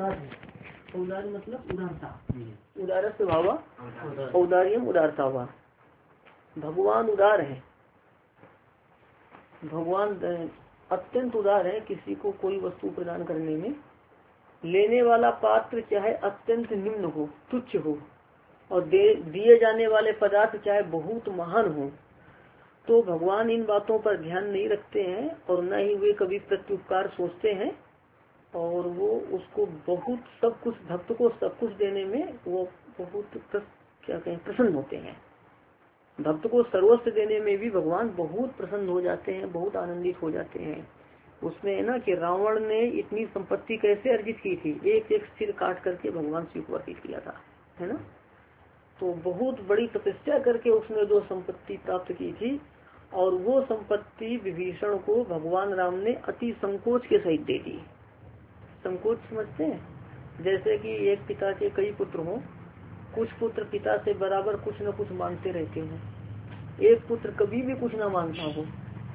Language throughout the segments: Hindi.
उदार है। उदार मतलब उदारता, उदार स्वभाव, औदार्यम उदारता हुआ। भगवान उदार है, भगवान अत्यंत उदार है किसी को कोई वस्तु प्रदान करने में। लेने वाला पात्र चाहे अत्यंत निम्न हो, तुच्छ हो, और दिए जाने वाले पदार्थ चाहे बहुत महान हो, तो भगवान इन बातों पर ध्यान नहीं रखते हैं और न ही वे कभी प्रत्युपकार सोचते हैं। और वो उसको बहुत सब कुछ, भक्त को सब कुछ देने में वो बहुत क्या कहें प्रसन्न होते हैं। भक्त को सर्वस्व देने में भी भगवान बहुत प्रसन्न हो जाते हैं, बहुत आनंदित हो जाते हैं। उसमें है ना कि रावण ने इतनी संपत्ति कैसे अर्जित की थी, एक एक सिर काट करके भगवान शिव को अर्पित किया था, है ना। तो बहुत बड़ी तपस्या करके उसने जो संपत्ति प्राप्त की थी, और वो संपत्ति विभीषण को भगवान राम ने अति संकोच के सहित दे दी। संकोच समझते हैं, जैसे कि एक पिता के कई पुत्र हों, कुछ पुत्र पिता से बराबर कुछ न कुछ मांगते रहते हैं, एक पुत्र कभी भी कुछ न मांगता हो,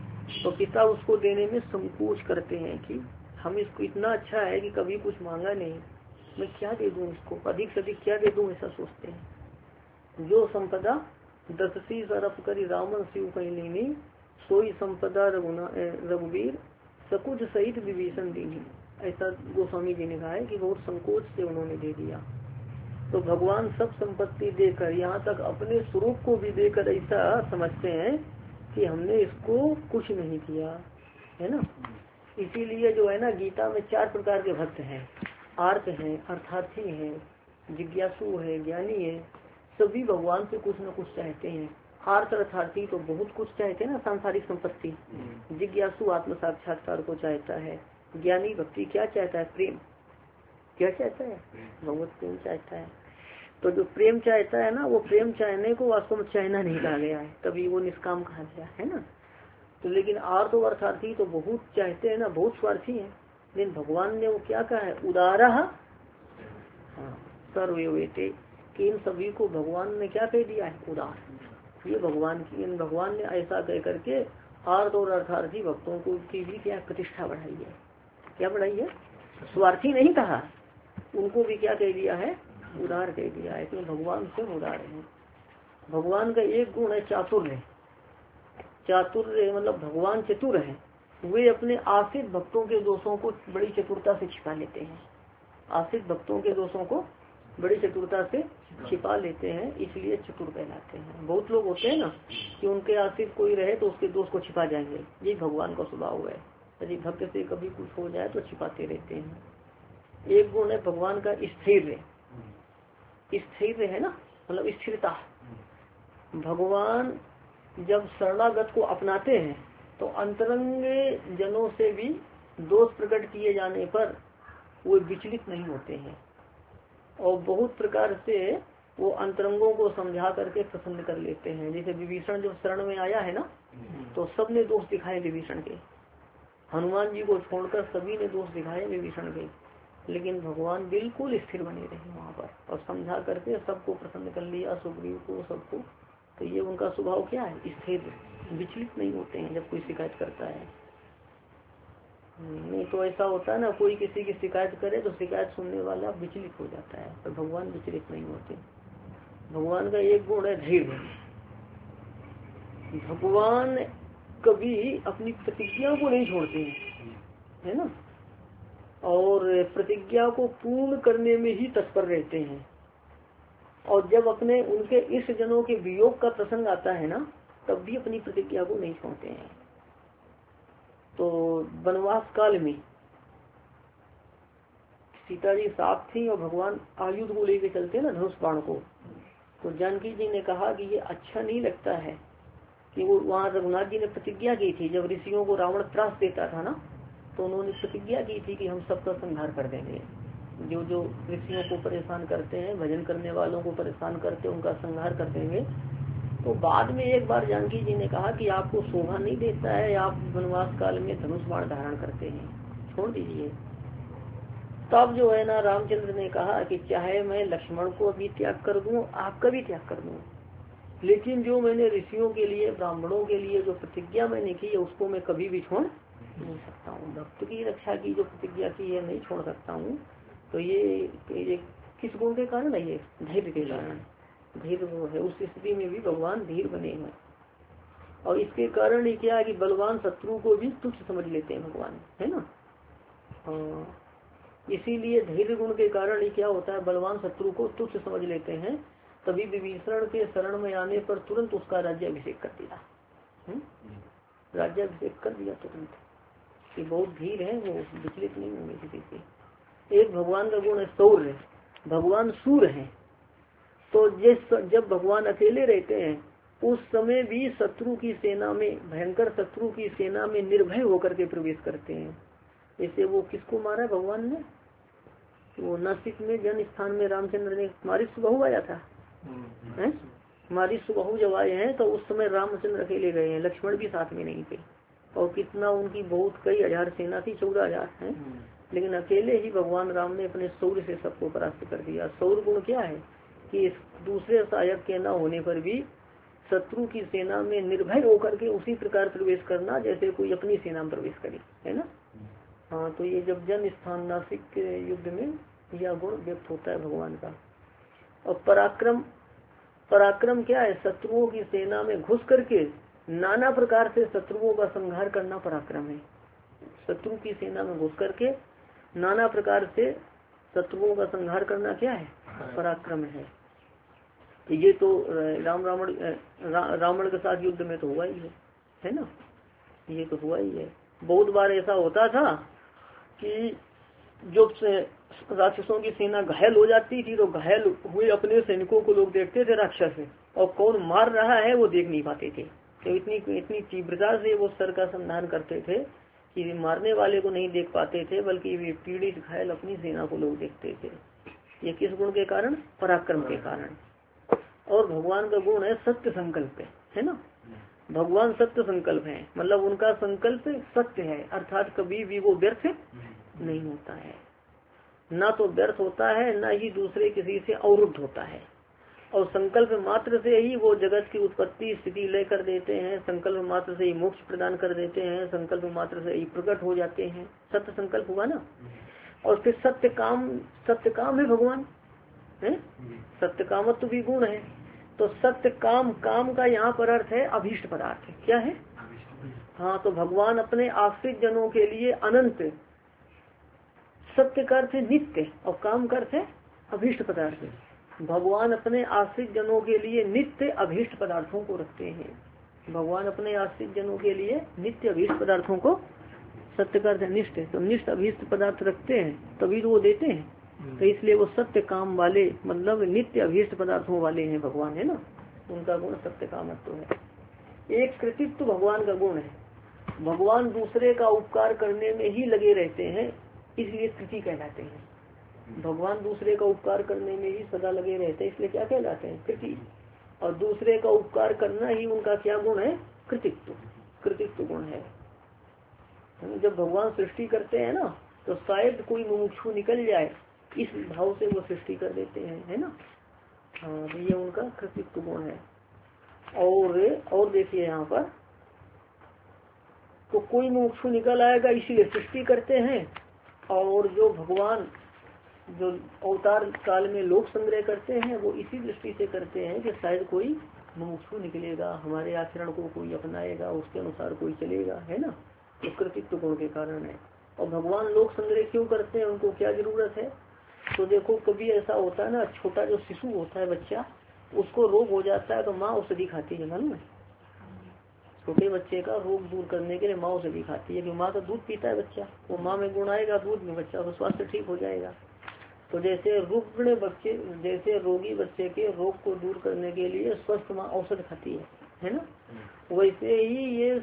तो पिता उसको देने में संकोच करते हैं कि हम इसको इतना अच्छा है कि कभी कुछ मांगा नहीं, मैं क्या दे दूं इसको, अधिक से अधिक क्या दे दूं, ऐसा सोचते हैं। जो संपदा दशसी सरप करी रावण शिव कहीं लेनी, सोई संपदा रघुवीर सकुच सहित विभीषण दीनी, ऐसा गोस्वामी जी ने कहा है कि बहुत संकोच से उन्होंने दे दिया। तो भगवान सब संपत्ति देकर, यहाँ तक अपने स्वरूप को भी देकर ऐसा समझते हैं कि हमने इसको कुछ नहीं किया, है ना। इसीलिए जो है ना गीता में 4 प्रकार के भक्त हैं, आर्त हैं, अर्थार्थी हैं, जिज्ञासु है, ज्ञानी है। सभी भगवान से कुछ न कुछ चाहते हैं। आर्त अर्थार्थी तो बहुत कुछ चाहते हैं ना, सांसारिक संपत्ति। जिज्ञासु आत्म साक्षात्कार को चाहता है। ज्ञानी भक्ति क्या चाहता है, प्रेम क्या चाहता है, भगवत प्रेम चाहता है। तो जो प्रेम चाहता है ना, वो प्रेम चाहने को वास्तव में चाहना नहीं कहा गया है, तभी वो निष्काम कहा गया है ना। तो लेकिन आर्त और अर्थार्थी तो बहुत चाहते हैं ना, बहुत स्वार्थी है। लेकिन भगवान ने वो क्या कहा है, उदारा सर्ववेते, कि इन सभी को भगवान ने क्या कह दिया है, उदार। ये भगवान की, इन भगवान ने ऐसा कह करके आर्त और अर्थार्थी भक्तों को की भी क्या प्रतिष्ठा बढ़ाई है, क्या बढ़ाई है, स्वार्थी नहीं कहा, उनको भी क्या कह दिया है, उदार कह दिया है, क्योंकि भगवान स्वयं उदार है। भगवान का एक गुण है चातुर्य। चातुर्य मतलब भगवान चतुर है, वे अपने आश्रित भक्तों के दोषों को बड़ी चतुरता से छिपा लेते हैं। आश्रित भक्तों के दोषों को बड़ी चतुरता से छिपा लेते हैं, इसलिए चतुर कहलाते हैं। बहुत लोग होते हैं ना कि उनके आश्रित कोई रहे तो उसके दोष को छिपा जाएंगे, ये भगवान का स्वभाव है। यदि भक्त से कभी कुछ हो जाए तो छिपाते रहते हैं। एक गुण है भगवान का स्थिर, स्थिर है ना, मतलब स्थिरता। भगवान जब शरणागत को अपनाते हैं तो अंतरंग जनों से भी दोष प्रकट किए जाने पर वो विचलित नहीं होते हैं, और बहुत प्रकार से वो अंतरंगों को समझा करके प्रसन्न कर लेते हैं। जैसे विभीषण जब शरण में आया है ना, तो सबने दोष दिखाए विभीषण के, हनुमान जी को छोड़कर सभी ने दोष दिखाए विभीषण के, लेकिन भगवान बिल्कुल स्थिर बने रहे वहाँ पर और समझा करके सबको प्रसन्न कर लिया, सुग्रीव को, सबको। तो ये उनका स्वभाव क्या है, स्थिर, विचलित नहीं होते हैं जब कोई शिकायत करता है। नहीं तो ऐसा होता है ना, कोई किसी की शिकायत करे तो शिकायत सुनने वाला विचलित हो जाता है, पर भगवान विचलित नहीं होते। भगवान का एक गुण है धैर्य। भगवान कभी अपनी प्रतिज्ञा को नहीं छोड़ते हैं, है ना, और प्रतिज्ञा को पूर्ण करने में ही तत्पर रहते हैं। और जब अपने उनके इस जनों के वियोग का प्रसंग आता है ना, तब भी अपनी प्रतिज्ञा को नहीं छोड़ते हैं। तो वनवास काल में सीता जी साफ थी और भगवान आयुध को लेके चलते ना, धनुष बाण को, तो जानकी जी ने कहा कि ये अच्छा नहीं लगता है कि वो वहाँ रघुनाथ जी ने प्रतिज्ञा की थी, जब ऋषियों को रावण त्रास देता था ना, तो उन्होंने प्रतिज्ञा की थी कि हम सबका संहार कर देंगे, जो जो ऋषियों को परेशान करते हैं, भजन करने वालों को परेशान करते हैं, उनका संहार कर देंगे। तो बाद में एक बार जानकी जी ने कहा कि आपको शोभा नहीं देता है, आप वनवास काल में धनुष बाण धारण करते हैं, छोड़ दीजिए। तब जो है ना रामचंद्र ने कहा कि चाहे मैं लक्ष्मण को भी त्याग कर दूं, आपका भी त्याग कर दूं, लेकिन जो मैंने ऋषियों के लिए, ब्राह्मणों के लिए जो प्रतिज्ञा मैंने की है, उसको मैं कभी भी छोड़ नहीं सकता हूँ। भक्त की रक्षा की जो प्रतिज्ञा की है नहीं छोड़ सकता हूँ। तो ये किस गुण के कारण है? ये धैर्य के कारण। धैर्य वो है, उस स्थिति में भी भगवान धीर बने हैं। और इसके कारण ही क्या है कि बलवान शत्रु को भी तुच्छ समझ लेते हैं भगवान, है ना। हाँ, इसीलिए धैर्य गुण के कारण ही क्या होता है, बलवान शत्रु को तुच्छ समझ लेते हैं। तभी विभीषण के शरण में आने पर तुरंत उसका राज्याभिषेक कर दिया। राज्याभिषेक कर दिया तुरंत। कि बहुत धीर है, वो विचलित नहीं होंगे किसी से। एक भगवान का गुण है शौर्य। भगवान सूर है, तो जब भगवान अकेले रहते हैं उस समय भी शत्रु की सेना में, भयंकर शत्रु की सेना में निर्भय होकर के प्रवेश करते हैं। जैसे वो किसको मारा है भगवान ने, वो नासिक में जन स्थान में रामचंद्र ने मारिच सुबाहु आया था, मारिच सुबाहु जब आए हैं तो उस समय रामचंद्र अकेले गए हैं, लक्ष्मण भी साथ में नहीं थे। और कितना उनकी बहुत कई हजार सेना थी, 14,000 है, लेकिन अकेले ही भगवान राम ने अपने शौर्य से सबको परास्त कर दिया। शौर्य गुण क्या है कि दूसरे सहायक के न होने पर भी शत्रु की सेना में निर्भय होकर के उसी प्रकार प्रवेश करना जैसे कोई अपनी सेना में प्रवेश करे, है ना। हाँ, तो ये जब जन स्थान नासिक के युद्ध में यह गुण व्यक्त होता है भगवान का। और पराक्रम, पराक्रम क्या है, शत्रुओं की सेना में घुस करके नाना प्रकार से शत्रुओं का संहार करना पराक्रम है। शत्रु की सेना में घुस करके नाना प्रकार से शत्रुओं का संहार करना क्या है, पराक्रम है। ये तो रावण के साथ युद्ध में तो हुआ ही है ना, ये तो हुआ ही है। बहुत बार ऐसा होता था कि जो राक्षसों की सेना घायल हो जाती थी तो घायल हुए अपने सैनिकों को लोग देखते थे राक्षस, और कौन मार रहा है वो देख नहीं पाते थे। तो इतनी तीव्रता से वो सर का संधान करते थे कि मारने वाले को नहीं देख पाते थे, बल्कि वे पीड़ित घायल अपनी सेना को लोग देखते थे। ये किस गुण के कारण, पराक्रम के कारण। और भगवान का गुण है सत्य संकल्प, है ना। भगवान सत्य संकल्प है, मतलब उनका संकल्प सत्य है, अर्थात कभी भी वो व्यर्थ नहीं होता है, ना तो व्यर्थ होता है, ना ही दूसरे किसी से अवरुद्ध होता है। और संकल्प मात्र से ही वो जगत की उत्पत्ति स्थिति लय कर देते हैं, संकल्प मात्र से ही मोक्ष प्रदान कर देते हैं, संकल्प मात्र से ही प्रकट हो जाते हैं। सत्य संकल्प हुआ ना। और फिर सत्य काम है भगवान, है सत्य कामत्व भी गुण है। तो सत्य काम, काम का यहाँ पर अर्थ है अभीष्ट पदार्थ, क्या है। हाँ, तो भगवान अपने आश्रित जनों के लिए अनंत, सत्य का अर्थ है नित्य और काम का अर्थ है अभीष्ट पदार्थ। भगवान अपने आश्रित जनों के लिए नित्य अभीष्ट पदार्थों को रखते हैं। भगवान अपने आश्रित जनों के लिए नित्य अभीष्ट पदार्थों को, सत्य का अर्थ है निष्ठ, तो निष्ठ अभीष्ट पदार्थ रखते हैं तभी तो वो देते हैं। तो इसलिए वो सत्य काम वाले, मतलब नित्य अभीष्ट पदार्थों वाले हैं भगवान, है ना। उनका गुण सत्य कामत्व है। एक कृतित्व भगवान का गुण है। भगवान दूसरे का उपकार करने में ही लगे रहते हैं, इसलिए कृति कहलाते हैं। भगवान दूसरे का उपकार करने में ही सदा लगे रहते हैं, इसलिए क्या कहलाते हैं, कृति। और दूसरे का उपकार करना ही उनका क्या गुण है, कृतित्व, कृतित्व गुण है। जब भगवान सृष्टि करते हैं ना, तो शायद कोई मुमुक्षु निकल जाए, इस भाव से वो सृष्टि कर देते हैं, है ना। हाँ, तो ये उनका कृतित्व गुण है। और देखिए यहाँ पर, तो कोई मुमुक्षु निकल आएगा इसीलिए सृष्टि करते हैं। और जो भगवान जो अवतार काल में लोक संग्रह करते हैं वो इसी दृष्टि से करते हैं कि शायद कोई मुमुक्षु निकलेगा, हमारे आचरण को कोई अपनाएगा, उसके अनुसार कोई चलेगा, है ना। तो कृतित्व गुण के कारण है। और भगवान लोक संग्रह क्यों करते हैं, उनको क्या जरूरत है। तो देखो कभी ऐसा होता है ना, छोटा जो शिशु होता है बच्चा, उसको रोग हो जाता है तो माँ औषधि खाती है, मालूम है। छोटे बच्चे का रोग दूर करने के लिए माँ औषधि खाती है, क्योंकि माँ का दूध पीता है बच्चा, वो माँ में गुण आएगा दूध में, बच्चा का स्वास्थ्य ठीक हो जाएगा। तो जैसे रुग्ण बच्चे, जैसे रोगी बच्चे के रोग को दूर करने के लिए स्वस्थ माँ औषध खाती है ना। वैसे ही ये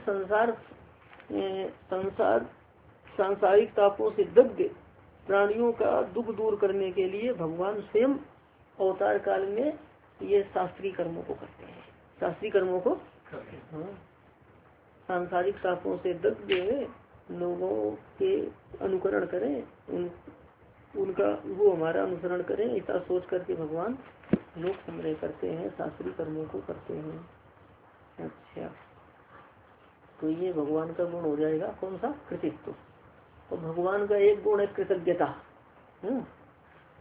सांसारिक तापों से दग्ध प्राणियों का दुख दूर करने के लिए भगवान स्वयं अवतार काल में ये शास्त्रीय कर्मों को करते हैं, शास्त्रीय कर्मों को। हाँ, सांसारिक तापों से दग्ध लोगों के अनुकरण करें, उनका वो हमारा अनुसरण करें, ऐसा सोच करके भगवान लोक संग्रह करते हैं, शास्त्रीय कर्मों को करते हैं। अच्छा, तो ये भगवान का गुण हो जाएगा कौन सा, कृतित्व। तो भगवान का एक गुण है कृतज्ञता।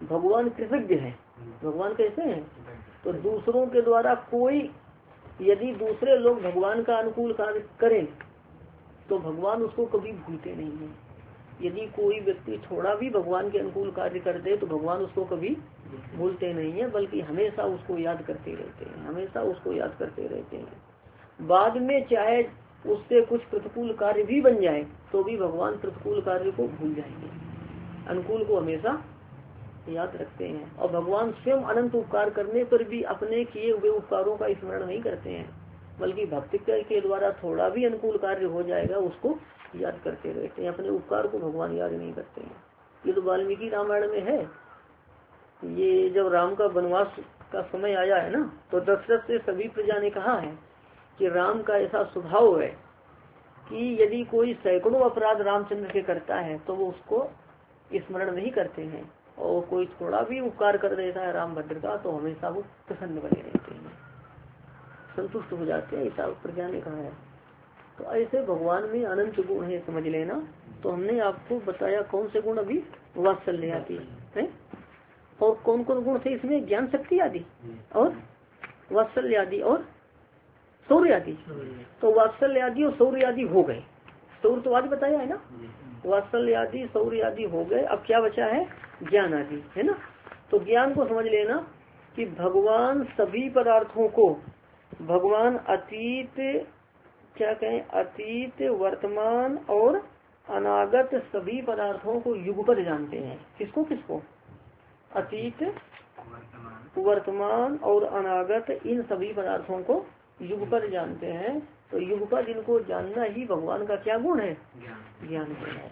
भगवान कृतज्ञ है। भगवान कैसे हैं? तो दूसरों के द्वारा कोई यदि दूसरे लोग भगवान का अनुकूल कार्य करें तो भगवान उसको कभी भूलते नहीं है। यदि कोई व्यक्ति थोड़ा भी भगवान के अनुकूल कार्य कर दे तो भगवान उसको कभी भूलते नहीं है, बल्कि हमेशा उसको याद करते रहते हैं, हमेशा उसको याद करते रहते हैं। बाद में चाहे उससे कुछ प्रतिकूल कार्य भी बन जाए तो भी भगवान प्रतिकूल कार्य को भूल जाएंगे, अनुकूल को हमेशा याद रखते हैं। और भगवान स्वयं अनंत उपकार करने पर भी अपने किए हुए उपकारों का स्मरण नहीं करते हैं, बल्कि भक्ति के द्वारा थोड़ा भी अनुकूल कार्य हो जाएगा उसको याद करते रहते हैं, अपने उपकार को भगवान याद नहीं करते हैं। ये तो वाल्मीकि रामायण में है। ये जब राम का वनवास का समय आया है ना, तो दशरथ से सभी प्रजा ने कहा है कि राम का ऐसा स्वभाव है कि यदि कोई सैकड़ों अपराध रामचंद्र के करता है तो वो उसको स्मरण नहीं करते हैं, और कोई थोड़ा भी उपकार कर देता है राम भद्र का तो हमेशा वो प्रसन्न बने रहते हैं, संतुष्ट हो जाते हैं, ऐसा प्रजा ने कहा है। तो ऐसे भगवान में अनंत गुण है, समझ लेना। तो हमने आपको बताया कौन से गुण, अभी वात्सल्य आदि है, और कौन कौन गुण थे इसमें, ज्ञान शक्ति आदि और वात्सल्य आदि और शौर्य आदि। तो वात्सल्य आदि और शौर्य आदि हो गए, शौर्य तो आज बताया है ना, वात्सल्य आदि शौर्य आदि हो गए। अब क्या बचा है, ज्ञान आदि, है ना। तो ज्ञान को समझ लेना कि भगवान सभी पदार्थों को, भगवान अतीत, क्या कहें, अतीत वर्तमान और अनागत सभी पदार्थों को युगपत जानते हैं। किसको किसको, अतीत वर्तमान और अनागत इन सभी पदार्थों को युगपत जानते हैं। तो युगपत इनको जानना ही भगवान का क्या गुण है, ज्ञान गुण है,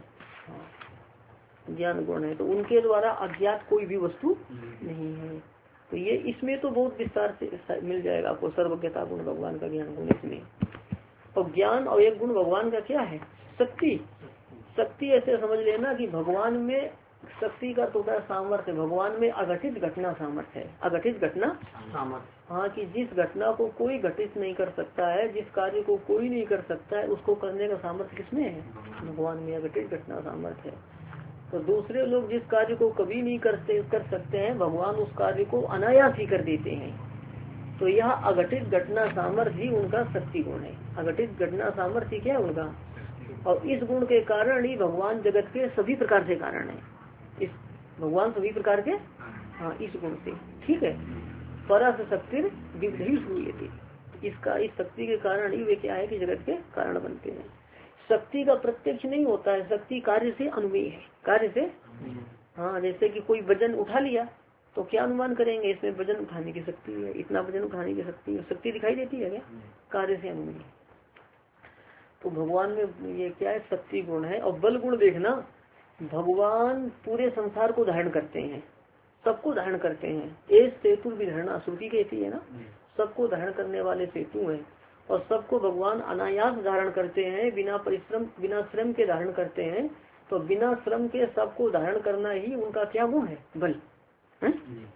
ज्ञान गुण है। तो उनके द्वारा अज्ञात कोई भी वस्तु नहीं है। तो ये इसमें तो बहुत विस्तार से मिल जाएगा आपको, सर्वज्ञता गुण भगवान का, ज्ञान गुण इसमें। और ज्ञान और एक गुण भगवान का क्या है, शक्ति। शक्ति ऐसे समझ लेना कि भगवान में शक्ति का तो क्या सामर्थ्य, भगवान में अघटित घटना सामर्थ्य है, अघटित घटना सामर्थ्य। हाँ, कि जिस घटना को कोई घटित नहीं कर सकता है, जिस कार्य को कोई नहीं कर सकता है, उसको करने का सामर्थ्य किसमें है, भगवान में अघटित घटना सामर्थ्य है। तो दूसरे लोग जिस कार्य को कभी नहीं कर सकते हैं, भगवान उस कार्य को अनायास ही कर देते हैं। तो यह अघटित घटना सामर्थ्य ही उनका शक्ति गुण है। अघटित घटना सामर्थ्य क्या है उनका, और इस गुण के कारण ही भगवान जगत के सभी प्रकार से कारण है। इस भगवान सभी प्रकार के, हाँ, इस गुण से, ठीक है। परस शक्ति विविधि हुई, इसका इस शक्ति के कारण ही वे क्या है कि जगत के कारण बनते हैं। शक्ति का प्रत्यक्ष नहीं होता है, शक्ति कार्य से अनुमेय है, कार्य से। हाँ, जैसे कि कोई वजन उठा लिया तो क्या अनुमान करेंगे, इसमें वजन उठाने की शक्ति है, इतना वजन उठाने की शक्ति है, शक्ति दिखाई देती है क्या, कार्य से अनुमेय। तो भगवान में ये क्या है, शक्ति गुण है। और बल गुण देखना, भगवान पूरे संसार को धारण करते हैं, सबको धारण करते हैं। एक सेतु भी धारणा श्रुति कहती है ना, सबको धारण करने वाले सेतु हैं। और सबको भगवान अनायास धारण करते हैं, बिना परिश्रम बिना श्रम के धारण करते हैं। तो बिना श्रम के सबको धारण करना ही उनका क्या गुण है, बल है।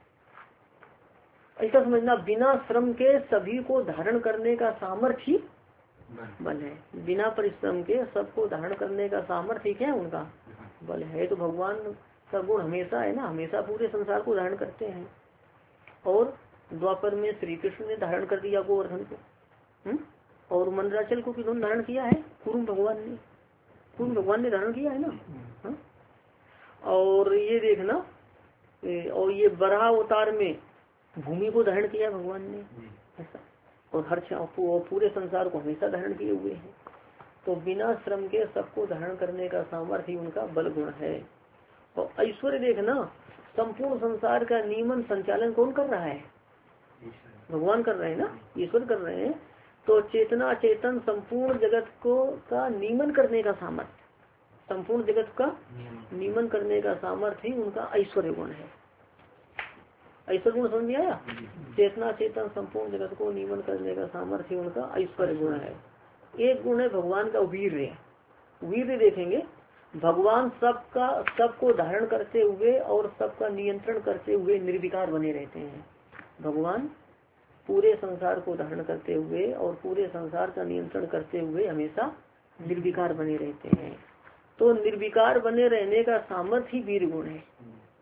ऐसा समझना, बिना श्रम के सभी को धारण करने का सामर्थ्य ही बल है। बिना परिश्रम के सबको धारण करने का सामर्थ्य क्या है उनका, बल है। तो भगवान का गुण हमेशा है ना, हमेशा पूरे संसार को धारण करते हैं। और द्वापर में श्री कृष्ण ने धारण कर दिया गोवर्धन को, और मंदराचल को किन्होंने धारण किया है, कुरुम भगवान ने धारण किया है ना। हा? और ये देखना, और ये बराह अवतार में भूमि को धारण किया भगवान ने, ऐसा। और हर पूरे संसार को हमेशा धारण किए हुए हैं। तो बिना श्रम के सबको धारण करने का सामर्थ्य ही उनका बल गुण है। और ऐश्वर्य देखना, संपूर्ण संसार का नियमन संचालन कौन कर रहा है, भगवान कर रहे हैं ना, ईश्वर कर रहे हैं। तो चेतना चेतन संपूर्ण जगत को का नियमन करने का सामर्थ्य, संपूर्ण जगत का नियमन करने का सामर्थ्य ही उनका ऐश्वर्य गुण है। ऐश्वर्य गुण समझ में आया, चेतना चेतन संपूर्ण जगत को नियमन करने का सामर्थ्य उनका ऐश्वर्य गुण है। एक गुण है भगवान का वीर्य। वीर्य देखेंगे, भगवान सबको धारण करते हुए और सबका नियंत्रण करते हुए निर्विकार बने रहते हैं। भगवान पूरे संसार को धारण करते हुए और पूरे संसार का नियंत्रण करते हुए हमेशा निर्विकार बने रहते हैं। तो निर्विकार बने रहने का सामर्थ्य ही वीर गुण है।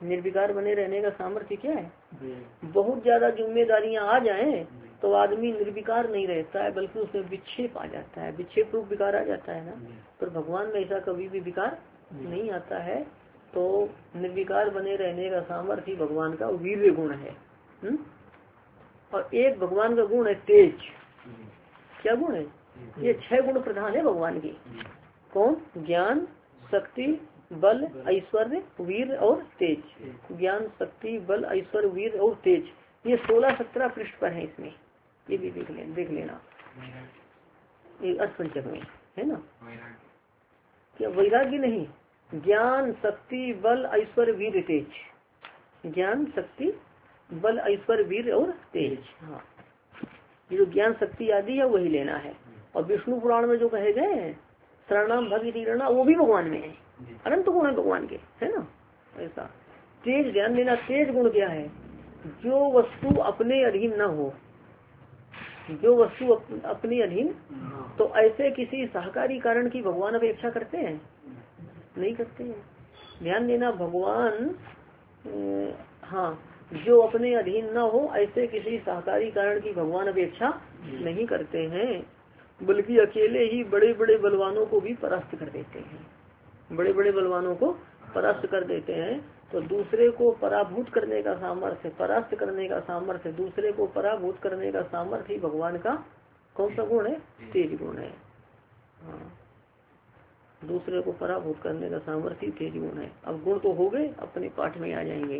निर्विकार बने रहने का सामर्थ्य क्या है? बहुत ज्यादा जिम्मेदारियां आ जाएं तो आदमी निर्विकार नहीं रहता है, बल्कि उसमें विक्षेप आ जाता है, विक्षेप रूप विकार आ जाता है ना। पर भगवान में ऐसा कभी भी विकार नहीं आता है। तो निर्विकार बने रहने का सामर्थ्य भगवान का वीर्य गुण है। और एक भगवान का गुण है तेज। क्या गुण है? ये 6 गुण प्रधान है भगवान की। कौन? ज्ञान, शक्ति, बल, ऐश्वर्य, वीर और तेज। ज्ञान, शक्ति, बल, ऐश्वर्य, वीर और तेज। ये 16-17 पृष्ठ पर है। इसमें ये भी देख लेना ये अष्टपंचक में है ना। क्या वैराग्य नहीं? ज्ञान, शक्ति, बल, ऐश्वर्य, वीर, तेज। ज्ञान, शक्ति, बल, ऐश्वर्य, वीर और तेज। हाँ, ये जो ज्ञान, शक्ति आदि है वही लेना है। और विष्णु पुराण में जो कहे गए हैं शरणाम भगवती, वो भी भगवान में है। अनंत गुण है भगवान के, है ना। ऐसा तेज ध्यान देना। तेज गुण क्या है? जो वस्तु अपने अधीन न हो, जो वस्तु अपने अधीन, तो ऐसे किसी सहकारी कारण की भगवान अपेक्षा करते हैं? नहीं करते हैं। ध्यान देना, भगवान हाँ, जो अपने अधीन न हो ऐसे किसी सहकारी कारण की भगवान अपेक्षा नहीं करते हैं, बल्कि अकेले ही बड़े बड़े बलवानों को भी परास्त कर देते हैं। बड़े बड़े बलवानों को परास्त कर देते हैं। तो दूसरे को पराभूत करने का सामर्थ्य, परास्त करने का सामर्थ्य, दूसरे को पराभूत करने का सामर्थ्य भगवान का कौन सा गुण है? तेज गुण है। हाँ, दूसरे को पराभूत करने का सामर्थ्य तेज गुण है। अब गुण तो हो गए, अपने पाठ में आ जाएंगे।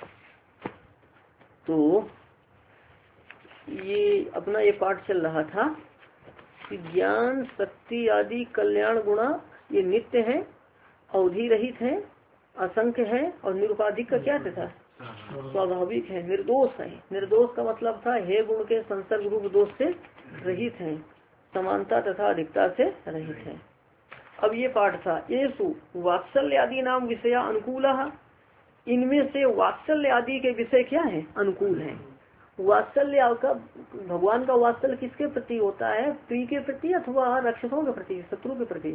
तो ये अपना ये पाठ चल रहा था कि ज्ञान, शक्ति आदि कल्याण गुणा ये नित्य है, अवधि रहित है, असंख्य है और निरुपाधिक का क्या था? स्वाभाविक है, निर्दोष है। निर्दोष का मतलब था हे गुण के संसर्ग रूप दोष से रहित है, समानता तथा अधिकता से रहित है। अब ये पाठ था येषु वात्सल्य आदि नाम विषया अनुकूला। इनमें से वात्सल्य आदि के विषय क्या है? अनुकूल है। वात्सल्य का भगवान का वात्सल्य किसके प्रति होता है? प्रिय के प्रति अथवा रक्षकों के प्रति, शत्रु के प्रति?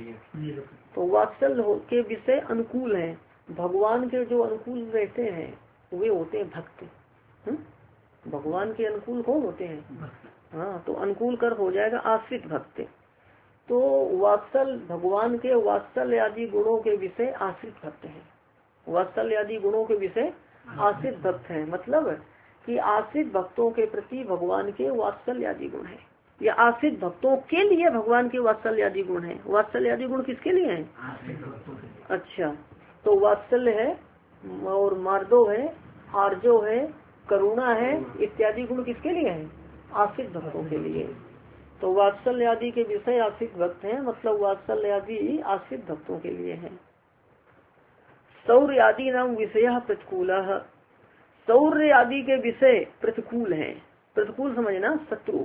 तो वात्सल्य के विषय अनुकूल है। भगवान के जो अनुकूल रहते हैं वे होते हैं भक्त। भगवान के अनुकूल कौन होते हैं? हाँ, तो अनुकूल कर हो जाएगा आश्रित भक्त। तो वात्सल भगवान के वात्सल्य आदि गुणों के विषय आश्रित भक्त हैं। वात्सल्य आदि गुणों के विषय आश्रित भक्त हैं, मतलब कि आश्रित भक्तों के प्रति भगवान के वात्सल्य आदि गुण है, या आश्रित भक्तों के लिए भगवान के वात्सल्य आदि गुण है। वात्सल्य आदि गुण किसके लिए हैं? अच्छा, तो वात्सल्य है और मार्दव है, आर्जव है, करुणा है इत्यादि गुण किसके लिए हैं? आश्रित भक्तों के लिए। तो वात्सल्य आदि के विषय आश्रित भक्त हैं, मतलब वात्सल्य आदि आश्रित भक्तों के लिए है। शौर्य आदि नाम विषय प्रतिकूल। शौर्य आदि के विषय प्रतिकूल हैं। प्रतिकूल समझना, शत्रु।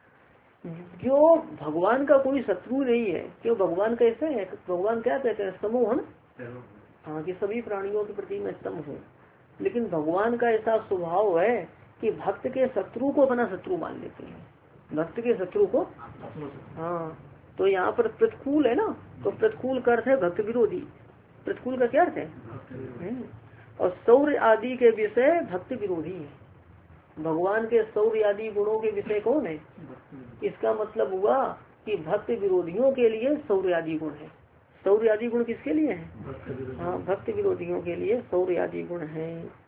जो भगवान का कोई शत्रु नहीं है, क्यों? भगवान कैसे है? भगवान क्या कहते हैं? समोहन। हाँ, कि सभी प्राणियों के प्रति मैं सम हूँ। लेकिन भगवान का ऐसा स्वभाव है कि भक्त के शत्रु को अपना शत्रु मान लेते हैं। भक्त के शत्रु को, हाँ, तो यहाँ पर प्रतिकूल है ना, तो प्रतिकूल का अर्थ है भक्त विरोधी। प्रतिकूल का क्या अर्थ है? और शौर्य आदि के विषय भक्त विरोधी है। भगवान के शौर्य आदि गुणों के विषय कौन है? इसका मतलब हुआ कि भक्त विरोधियों के लिए शौर्य आदि गुण है। शौर्य आदि गुण किसके लिए है? हाँ, भक्त विरोधियों के लिए शौर्य आदि गुण है।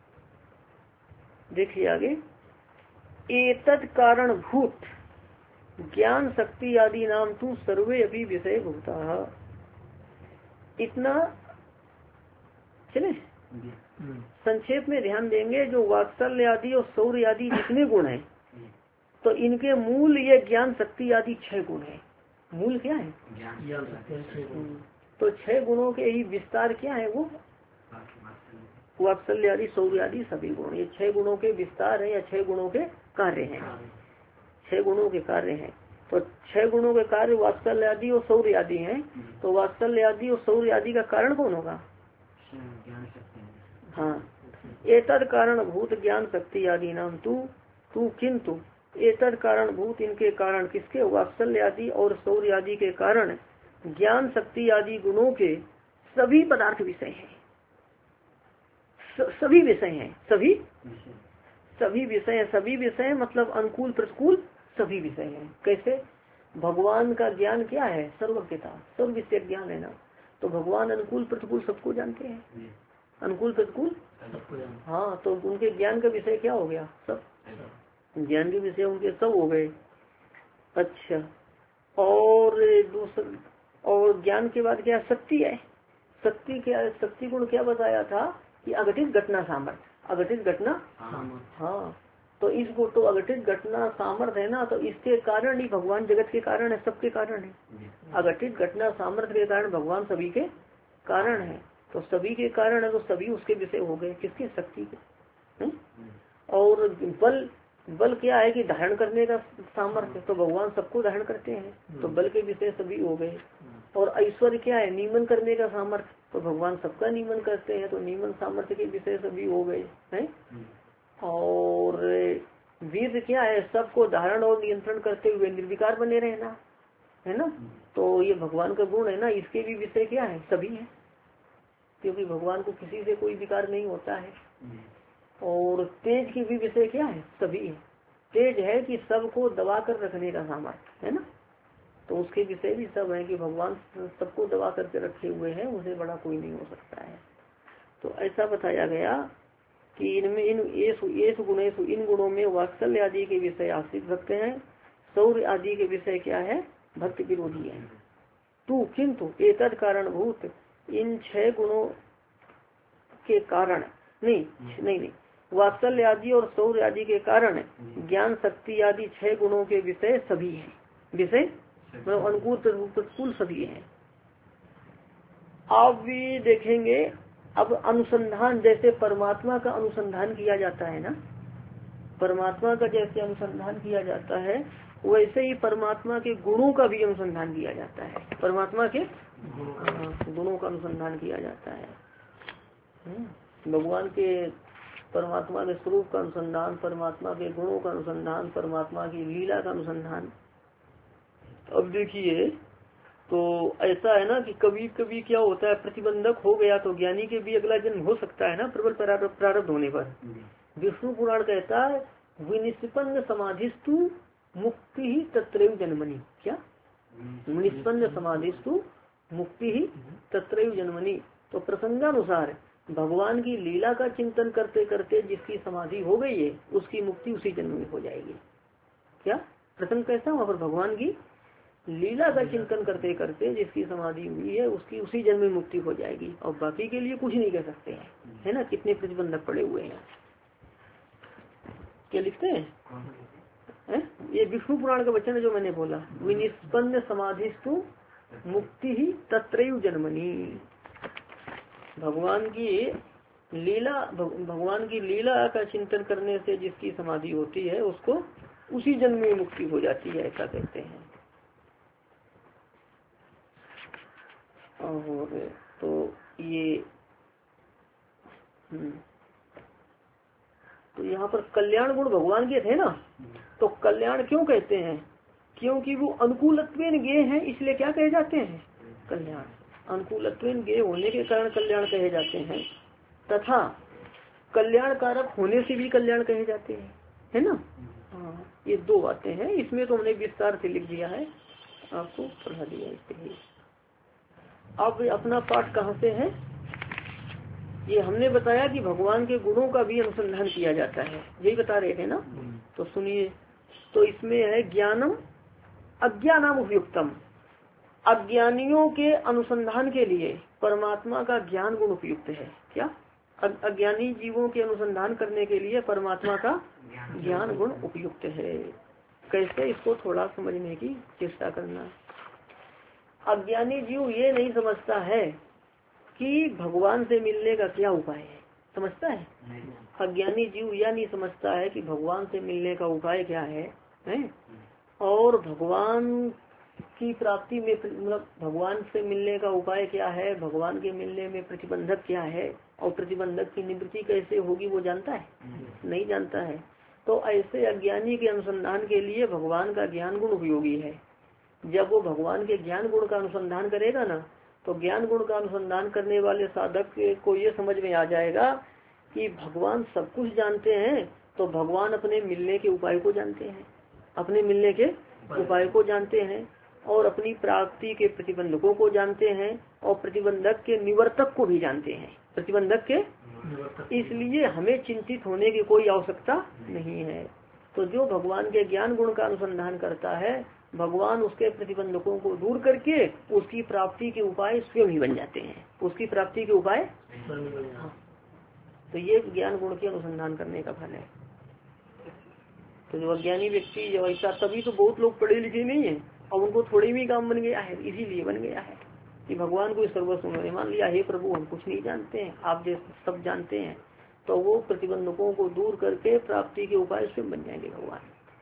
देखिए आगे, एतद कारण भूत ज्ञान शक्ति आदि नाम तू सर्वे अभी विषय भूता। इतना चले संक्षेप में ध्यान देंगे। जो वात्सल्य आदि और शौर्य आदि जितने गुण हैं, तो इनके मूल ये ज्ञान शक्ति आदि 6 गुण है। मूल क्या है? तो 6 गुणों के ही विस्तार क्या है? वो वात्सल्य आदि शौर्य आदि सभी गुण, ये 6 गुणों के विस्तार है या 6 गुणों के कार्य हैं। 6 गुणों के कार्य हैं। तो 6 गुणों के कार्य वात्सल्य आदि और शौर्य आदि हैं। तो वात्सल्य आदि और शौर्य आदि का कारण कौन होगा? हाँ, एतद कारण भूत ज्ञान शक्ति आदि नाम तू किंतु एतद कारण भूत, इनके कारण किसके? वात्सल्य आदि और शौर्य आदि के कारण ज्ञान शक्ति आदि गुणों के सभी पदार्थ विषय हैं। सभी विषय हैं, सभी विषय, सभी विषय मतलब अनुकूल प्रतिकूल सभी विषय हैं। कैसे? भगवान का ज्ञान क्या है? सर्वज्ञता, सर्व विषय ज्ञान है ना। तो भगवान अनुकूल प्रतिकूल सबको जानते हैं, अनुकूल प्रतिकूल। हाँ, तो उनके ज्ञान का विषय क्या हो गया? सब ज्ञान के विषय उनके सब हो गए। अच्छा, और दूसरा, और ज्ञान के बाद क्या? शक्ति है। शक्ति क्या? शक्ति गुण क्या बताया था कि अघटित घटना सामर्थ्य, अघटित घटना। हाँ, तो इसको तो अघटित घटना सामर्थ्य है ना, तो इसके कारण ही भगवान जगत के कारण है, सबके कारण है। अघटित घटना सामर्थ्य के कारण भगवान सभी के कारण है। तो सभी के कारण है तो सभी उसके विषय हो गए। किसके? शक्ति के। और बल, बल क्या है कि धारण करने का सामर्थ्य, तो भगवान सबको धारण करते हैं, तो बल के विषय सभी हो गए। और ऐश्वर्य क्या है? नियमन करने का सामर्थ्य, तो भगवान सबका नियमन करते हैं, तो नियमन सामर्थ्य के विषय सभी हो गए हैं। और वीर क्या है? सबको धारण और नियंत्रण करते हुए निर्विकार बने रहना, है ना। तो ये भगवान का गुण है ना, इसके भी विषय क्या है? सभी है, क्योंकि भगवान को किसी से कोई विकार नहीं होता है। और तेज की भी विषय क्या है? सभी है। तेज है कि सबको दबा कर रखने का सामर्थ्य, है ना, तो उसके विषय भी सब है कि भगवान सबको दबा करके रखे हुए हैं, उसे बड़ा कोई नहीं हो सकता है। तो ऐसा बताया गया कि इनमें इन गुणेशु, इन गुणों में वात्सल्य आदि के विषय आश्रित भक्त हैं, शौर्य आदि के विषय क्या है? भक्त विरोधी है। तू किंतु एतद कारणभूत, इन 6 गुणों के कारण नहीं, वात्सल्य आदि और शौर्य आदि के कारण ज्ञान शक्ति आदि 6 गुणों के विषय सभी हैं। विषय मतलब अनुकूल प्रतिकूल सभी हैं। आप भी देखेंगे, अब अनुसंधान, जैसे परमात्मा का अनुसंधान किया जाता है ना, परमात्मा का जैसे अनुसंधान किया जाता है, वैसे ही परमात्मा के गुणों का भी अनुसंधान किया जाता है। परमात्मा के गुणों का अनुसंधान किया जाता है। भगवान के, परमात्मा के स्वरूप का अनुसंधान, परमात्मा के गुणों का अनुसंधान, परमात्मा की लीला का अनुसंधान। अब देखिए, तो ऐसा है ना कि कभी कभी क्या होता है, प्रतिबंधक हो गया तो ज्ञानी के भी अगला जन्म हो सकता है ना, प्रबल प्रारब्ध होने पर। विष्णु पुराण कहता है विनिष्पन्न समाधिस्तु मुक्ति ही तत्रैव जन्मनि। क्या? विनिष्पन्न समाधिस्तु मुक्ति ही तत्रैव जन्मनि। तो प्रसंगानुसार भगवान की लीला का चिंतन करते करते जिसकी समाधि हो गई है, उसकी मुक्ति उसी जन्म में हो जाएगी। क्या प्रसंग कैसा? वहाँ पर भगवान की लीला का चिंतन करते करते जिसकी समाधि हुई है, उसकी उसी जन्म में मुक्ति हो जाएगी, और बाकी के लिए कुछ नहीं कर सकते हैं, है ना। कितने प्रतिबंधक पड़े हुए हैं। क्या लिखते हैं? ये विष्णु पुराण का वचन है जो मैंने बोला, विनिष्पन्न समाधिस्तु मुक्ति ही तत्रैव जन्मनि। भगवान की लीला, भगवान की लीला का चिंतन करने से जिसकी समाधि होती है, उसको उसी जन्म में मुक्ति हो जाती है, ऐसा कहते हैं। और तो ये तो यहाँ पर कल्याण गुण भगवान के थे ना, तो कल्याण क्यों कहते हैं? क्योंकि वो अनुकूलत्वेन गेय हैं, इसलिए क्या कहे जाते हैं? कल्याण। अनुकूलत्वेन गेय होने के कारण कल्याण कहे जाते हैं, तथा कल्याण कारक होने से भी कल्याण कहे जाते हैं, है ना। हाँ, ये 2 बातें हैं। इसमें तो हमने विस्तार से लिख दिया है, आपको पढ़ा दिया इसलिए। अब अपना पाठ कहाँ से है? ये हमने बताया कि भगवान के गुणों का भी अनुसंधान किया जाता है, यही बता रहे थे ना। तो सुनिए, तो इसमें है ज्ञानम अज्ञानम उपयुक्तम। अज्ञानियों के अनुसंधान के लिए परमात्मा का ज्ञान गुण उपयुक्त है। क्या? अज्ञानी जीवों के अनुसंधान करने के लिए परमात्मा का ज्ञान गुण उपयुक्त है। कैसे? इसको थोड़ा समझने की चेष्टा करना। अज्ञानी जीव ये नहीं समझता है कि भगवान से मिलने का क्या उपाय है, समझता है? अज्ञानी जीव यह नहीं समझता है कि भगवान से मिलने का उपाय क्या है, और भगवान की प्राप्ति में, मतलब भगवान से मिलने का उपाय क्या है, भगवान के मिलने में प्रतिबंधक क्या है, और प्रतिबंधक की निवृत्ति कैसे होगी, वो जानता है? नहीं जानता है। तो ऐसे अज्ञानी के अनुसंधान के लिए भगवान का ज्ञान गुण उपयोगी है। जब वो भगवान के ज्ञान गुण का अनुसंधान करेगा ना, तो ज्ञान गुण का अनुसंधान करने वाले साधक को ये समझ में आ जाएगा कि भगवान सब कुछ जानते हैं, तो भगवान अपने मिलने के उपाय को जानते हैं, अपने मिलने के उपाय को जानते हैं, और अपनी प्राप्ति के प्रतिबंधकों को जानते हैं, और प्रतिबंधक के निवर्तक को भी जानते हैं, प्रतिबंधक के। इसलिए हमें चिंतित होने की कोई आवश्यकता नहीं है। तो जो भगवान के ज्ञान गुण का अनुसंधान करता है, भगवान उसके प्रतिबंधकों को दूर करके उसकी प्राप्ति के उपाय स्वयं ही बन जाते हैं, उसकी प्राप्ति के उपाय। हाँ। तो ये ज्ञान गुण के अनुसंधान करने का फल है। तो जो अज्ञानी व्यक्ति जो ऐसा, तभी तो बहुत लोग पढ़े लिखे नहीं है और उनको थोड़े भी काम बन गया है, इसीलिए बन गया है कि भगवान को सर्वस्व उन्होंने मान लिया, हे प्रभु हम कुछ नहीं जानते हैं, आप जैसे सब जानते हैं। तो वो प्रतिबंधकों को दूर करके प्राप्ति के उपाय स्वयं बन जाएंगे भगवान।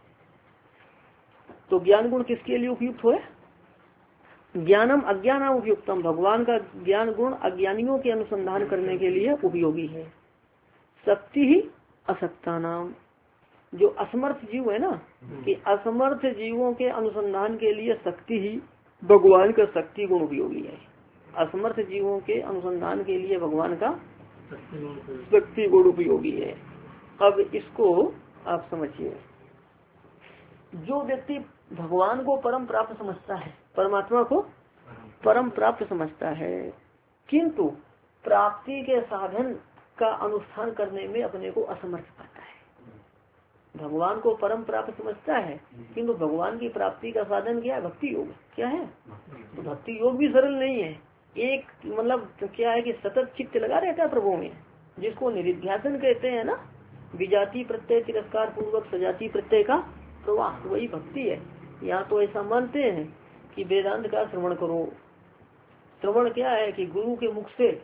तो ज्ञान गुण किसके लिए उपयुक्त हुए? ज्ञानम अज्ञान उपयुक्तम, भगवान का ज्ञान गुण अज्ञानियों के अनुसंधान करने के लिए उपयोगी है। शक्ति ही असक्ता नाम, जो असमर्थ जीव है ना, कि असमर्थ जीवों के अनुसंधान के लिए शक्ति ही भगवान का शक्ति गुण उपयोगी है। असमर्थ जीवों के अनुसंधान के लिए भगवान का शक्ति गुण उपयोगी है। अब इसको आप समझिए, जो व्यक्ति भगवान को परम प्राप्त समझता है, परमात्मा को परम प्राप्त समझता है, किंतु प्राप्ति के साधन का अनुष्ठान करने में अपने को असमर्थ पाता है। भगवान को परम प्राप्त समझता है, किंतु भगवान की प्राप्ति का साधन क्या है? भक्ति योग। क्या है? तो भक्ति योग भी सरल नहीं है। एक मतलब क्या है कि सतत चित्त लगा रहता है प्रभु में, जिसको निरिध्यासन कहते हैं ना, विजाति प्रत्यय तिरस्कार पूर्वक सजाति प्रत्यय का प्रवाह, वही भक्ति है। यहाँ तो ऐसा मानते हैं कि वेदांत का श्रवण करो। श्रवण क्या है कि गुरु के मुख से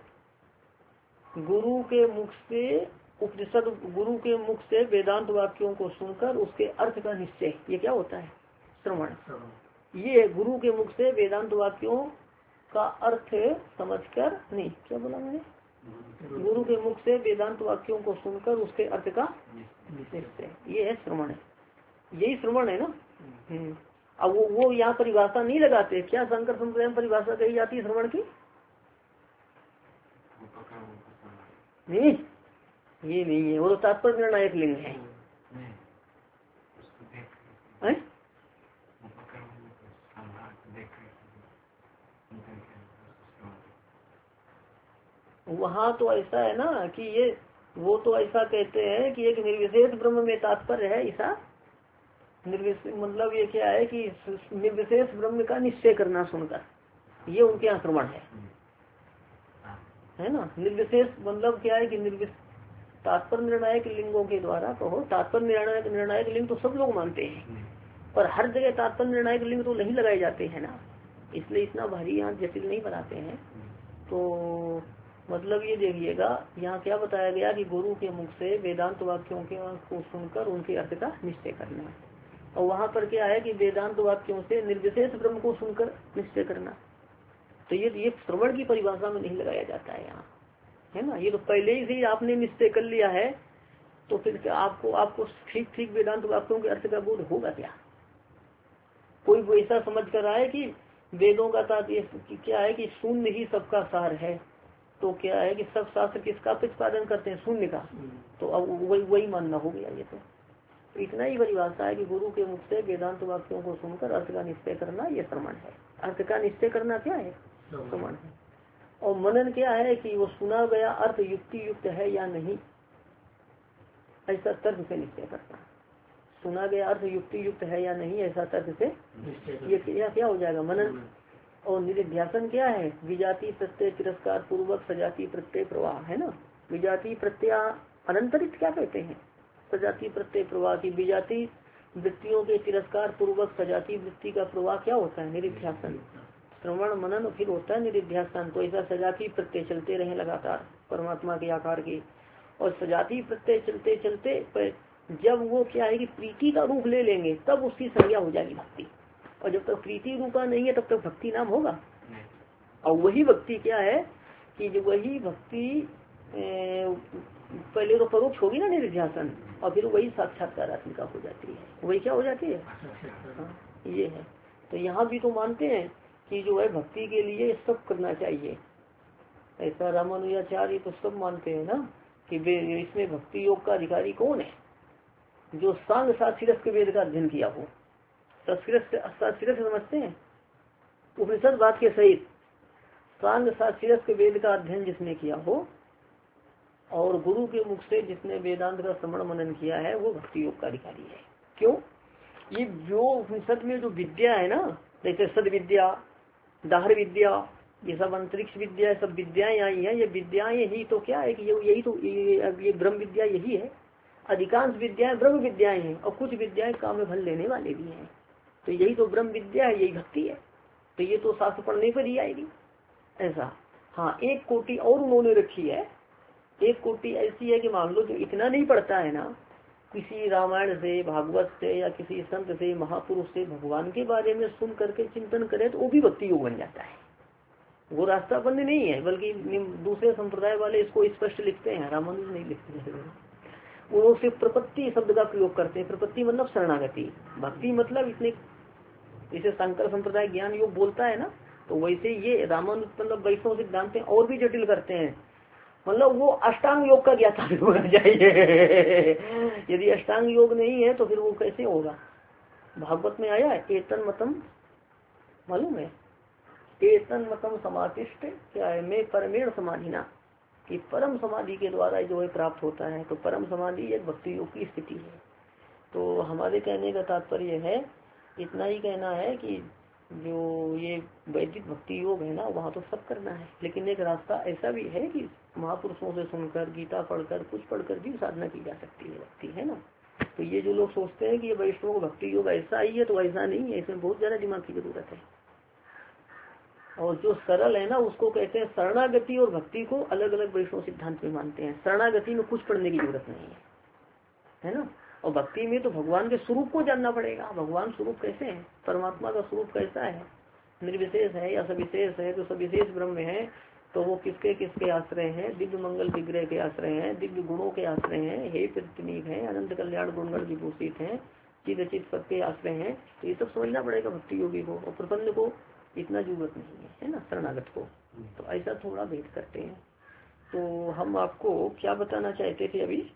उपनिषद, गुरु के मुख से वेदांत वाक्यों को सुनकर उसके अर्थ का निश्चय, ये क्या होता है? श्रवण। ये गुरु के मुख से वेदांत वाक्यों का अर्थ समझकर, नहीं क्या बोला मैंने, गुरु के मुख से वेदांत वाक्यों को सुनकर उसके अर्थ का निश्चय, ये है श्रवण। यही श्रवण है ना। अब वो यहाँ परिभाषा नहीं लगाते क्या? शंकर संप्रदाय में परिभाषा कही जाती है श्रवण की? नहीं, ये नहीं है, वो तो तात्पर्य निर्णायक लिंग है। वहाँ तो ऐसा है ना कि ये, वो तो ऐसा कहते हैं कि एक निर्विशेष ब्रह्म में तात्पर्य है, ऐसा निर्विशेष मतलब ये क्या है कि निर्विशेष ब्रह्म का निश्चय करना सुनकर, ये उनके यहाँ श्रवण है ना। निर्विशेष मतलब क्या है कि तात्पर्य निर्णायक लिंगों के द्वारा कहो, तात्पर्य निर्णायक लिंग तो सब लोग मानते हैं, पर हर जगह तात्पर्य निर्णायक लिंग तो नहीं लगाए जाते हैं ना, इसलिए इतना भारी यहाँ जटिल नहीं बनाते हैं। तो मतलब ये देखिएगा, यहाँ क्या बताया गया कि गुरु के मुख से वेदांत वाक्यों को सुनकर उनके अर्थ का निश्चय करना, और वहाँ पर क्या है कि वेदांत वाक्यों से निर्विशेष ब्रह्म को सुनकर निश्चय करना। तो ये श्रवण की परिभाषा में नहीं लगाया जाता है यहाँ, है ना। ये तो पहले ही से आपने निश्चय कर लिया है, तो फिर आपको ठीक ठीक वेदांत वाक्यों के अर्थ का बोध होगा क्या? कोई ऐसा समझ कर आए कि वेदों का तात्पर्य क्या है कि शून्य ही सबका सार है, तो क्या है कि सब शास्त्र किसका प्रतिपादन करते हैं? शून्य का। तो अब वही मानना हो गया। ये तो इतना ही परिभाषा है कि गुरु के मुख से वेदांत वाक्यों को सुनकर अर्थ का निश्चय करना, ये श्रवण है। अर्थ का निश्चय करना क्या है? श्रवण है। और मनन क्या है कि वो सुना गया अर्थ युक्ति युक्त है या नहीं, ऐसा तर्क से निश्चय करना। सुना गया अर्थ युक्ति युक्त है या नहीं, ऐसा तर्क से ये क्या हो जाएगा? मनन। और निरिध्यासन क्या है? विजाति प्रत्यय तिरस्कार पूर्वक सजाति प्रत्यय प्रवाह, है ना। विजाति प्रत्यय अनंतरित क्या कहते हैं? सजाति प्रत्यय प्रवाह की विजाति वृत्तियों के तिरस्कार पूर्वक सजाति वृत्ति का प्रवाह क्या होता है? निरिध्यासन। श्रवण मनन फिर होता है निरिध्यासन। तो ऐसा सजाति प्रत्यय चलते रहे लगातार परमात्मा के आकार की, और सजाति प्रत्यय चलते चलते जब वो क्या है कि प्रीति का रूप ले लेंगे, तब उसकी संज्ञा हो जाएगी भक्ति। और जब तक प्रीति रूपा नहीं है, तब तक भक्ति नाम होगा। और वही भक्ति क्या है कि जो वही भक्ति पहले तो परोक्ष होगी ना निरिध्यासन, और फिर वही साक्षात्कारात्मिका हो जाती है। वही क्या हो जाती है? हाँ, ये है। तो यहाँ भी तो मानते हैं कि जो है भक्ति के लिए सब करना चाहिए, ऐसा रामानुजाचार्य तो सब मानते हैं ना कि इसमें भक्ति योग का अधिकारी कौन है? जो सांग साक्षिरस के वेद का अध्ययन किया हो। साक्षिरस समझते हैं? उपनिषद बात के सहित सांग साक्षिरस के वेद का अध्ययन जिसने किया हो और गुरु के मुख से जिसने वेदांत का श्रवण मनन किया है वो भक्ति योग का अधिकारी है। क्यों? ये जो उपनिषद में जो विद्या है ना, जैसे सद विद्या, दाहर विद्या, ये सब अंतरिक्ष विद्या, सब विद्याएं आई हैं। ये विद्याएं ही तो क्या है कि यही तो ये ब्रह्म विद्या यही है। अधिकांश विद्याएं ब्रह्म विद्याएं हैं और कुछ विद्याएं काम में भर लेने वाले भी हैं। तो यही तो ब्रह्म विद्या है, यही भक्ति है। तो ये तो शास्त्र पढ़ने पर ही आएगी ऐसा। हाँ, एक कोटि और उन्होंने रखी है। एक कोटि ऐसी है कि मान लो जो इतना नहीं पढ़ता है ना, किसी रामायण से, भागवत से या किसी संत से, महापुरुष से भगवान के बारे में सुन करके चिंतन करे तो वो भी भक्ति योग बन जाता है। वो रास्ता बंद नहीं है, बल्कि दूसरे संप्रदाय वाले इसको स्पष्ट लिखते हैं, रामानुज नहीं लिखते हैं। वो लोग सिर्फ प्रपत्ति शब्द का प्रयोग करते हैं। प्रपत्ति मतलब शरणागति, भक्ति मतलब इतने, जैसे शंकर संप्रदाय ज्ञान योग बोलता है ना, तो वैसे ये रामानुज मतलब वैष्णव सिद्धांत और भी जटिल करते हैं। मतलब वो अष्टांग योग का ज्ञाता भी होना चाहिए। यदि अष्टांग योग नहीं है तो फिर वो कैसे होगा? भागवत में आया है एतन मतम, मालूम है? एतन मतम समातिष्ठ क्या है? मैं परमेण समाधिना, कि परम समाधि के द्वारा जो है प्राप्त होता है। तो परम समाधि एक भक्ति योग की स्थिति है। तो हमारे कहने का तात्पर्य है, इतना ही कहना है कि जो ये वैदिक भक्ति योग है ना, वहाँ तो सब करना है, लेकिन एक रास्ता ऐसा भी है कि महापुरुषों से सुनकर, गीता पढ़कर, कुछ पढ़कर भी साधना की जा सकती है भक्ति, है ना। तो ये जो लोग सोचते हैं कि ये वैष्णव भक्ति योग ऐसा ही है, तो ऐसा नहीं है। इसमें बहुत ज्यादा दिमाग की जरूरत है। और जो सरल है ना, उसको कहते हैं शरणागति और भक्ति को अलग अलग वैष्णव सिद्धांत में मानते हैं। शरणागति में कुछ पढ़ने की जरूरत नहीं है ना। और भक्ति में तो भगवान के स्वरूप को जानना पड़ेगा। भगवान स्वरूप कैसे है, परमात्मा का स्वरूप कैसा है, निर्विशेष है या सविशेष है? तो सविशेष ब्रह्म है, तो वो किसके किसके आश्रय है? दिव्य मंगल विग्रह के आश्रय है, दिव्य गुणों के आश्रय है, हे प्रतीक है, अनंत कल्याण गुणगण विभूषित है, चिद चित पद के आश्रय है। तो ये सब समझना पड़ेगा भक्ति योगी को। और प्रपन्न को इतना जरूरत नहीं है ना, शरणागत को। तो ऐसा थोड़ा भेद करते हैं। तो हम आपको क्या बताना चाहते थे अभी?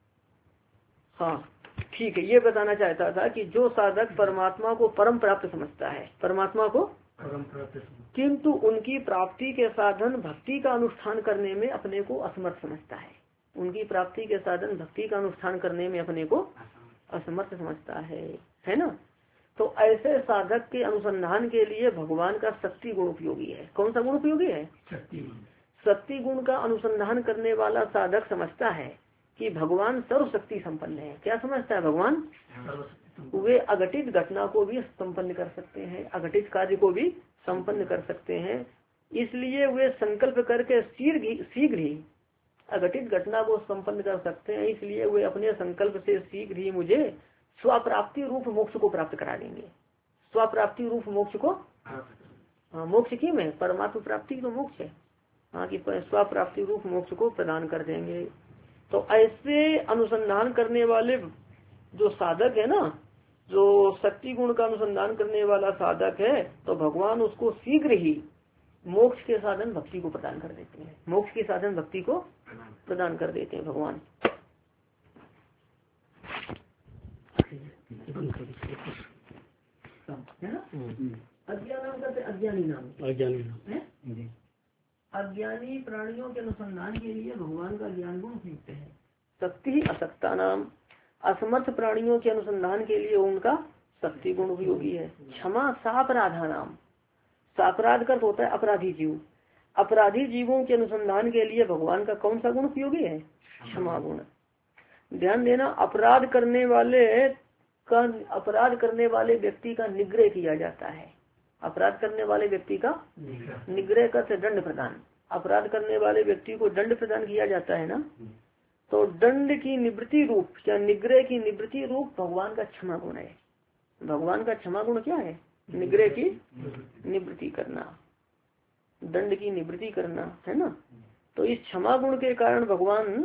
हाँ ठीक है, ये बताना चाहता था कि जो साधक परमात्मा को परम प्राप्त समझता है, परमात्मा को परम प्राप्त, किंतु उनकी प्राप्ति के साधन भक्ति का अनुष्ठान करने में अपने को असमर्थ समझता है। उनकी प्राप्ति के साधन भक्ति का अनुष्ठान करने में अपने को असमर्थ समझता है ना। तो ऐसे साधक के अनुसंधान के लिए भगवान का शक्ति गुण उपयोगी है। कौन सा गुण उपयोगी है? शक्ति गुण का अनुसंधान करने वाला साधक समझता है कि भगवान सर्वशक्ति संपन्न है। क्या समझता है? भगवान वे अघटित घटना को भी संपन्न कर सकते हैं, अघटित कार्य को भी संपन्न कर सकते हैं। इसलिए वे संकल्प करके शीघ्र ही अघटित घटना को संपन्न कर सकते हैं। इसलिए वे अपने संकल्प से शीघ्र ही मुझे स्वप्राप्ति रूप मोक्ष को प्राप्त करा देंगे। स्वप्राप्ति रूप मोक्ष को, हाँ मोक्ष की में परमात्मा प्राप्ति तो मोक्ष है, हाँ कि स्वप्राप्ति रूप मोक्ष को प्रदान कर देंगे। तो ऐसे अनुसंधान करने वाले जो साधक है ना, जो शक्ति गुण का अनुसंधान करने वाला साधक है, तो भगवान उसको शीघ्र ही मोक्ष के साधन भक्ति को प्रदान कर देते हैं। मोक्ष के साधन भक्ति को प्रदान कर देते हैं भगवान। है ना? अज्ञान करते अज्ञानी नाम, अज्ञानी नाम, अज्ञानी प्राणियों के अनुसंधान के लिए भगवान का ज्ञान गुण उपयुक्त है। शक्ति असक्ता नाम, असमर्थ प्राणियों के अनुसंधान के लिए उनका शक्ति गुण उपयोगी है। क्षमा सापराधा नाम, सापराध का होता है अपराधी जीव, अपराधी जीवों के अनुसंधान के लिए भगवान का कौन सा गुण उपयोगी है? क्षमा गुण। ध्यान देना, अपराध करने वाले व्यक्ति का निग्रह किया जाता है। अपराध करने वाले व्यक्ति का निग्रह का दंड प्रदान, अपराध करने वाले व्यक्ति को दंड प्रदान किया जाता है ना। तो दंड की निवृत्ति रूप या निग्रह की निवृत्ति रूप भगवान का क्षमा गुण है। भगवान का क्षमा गुण क्या है? निग्रह की निवृत्ति करना, दंड की निवृत्ति करना, है ना। तो इस क्षमा गुण के कारण भगवान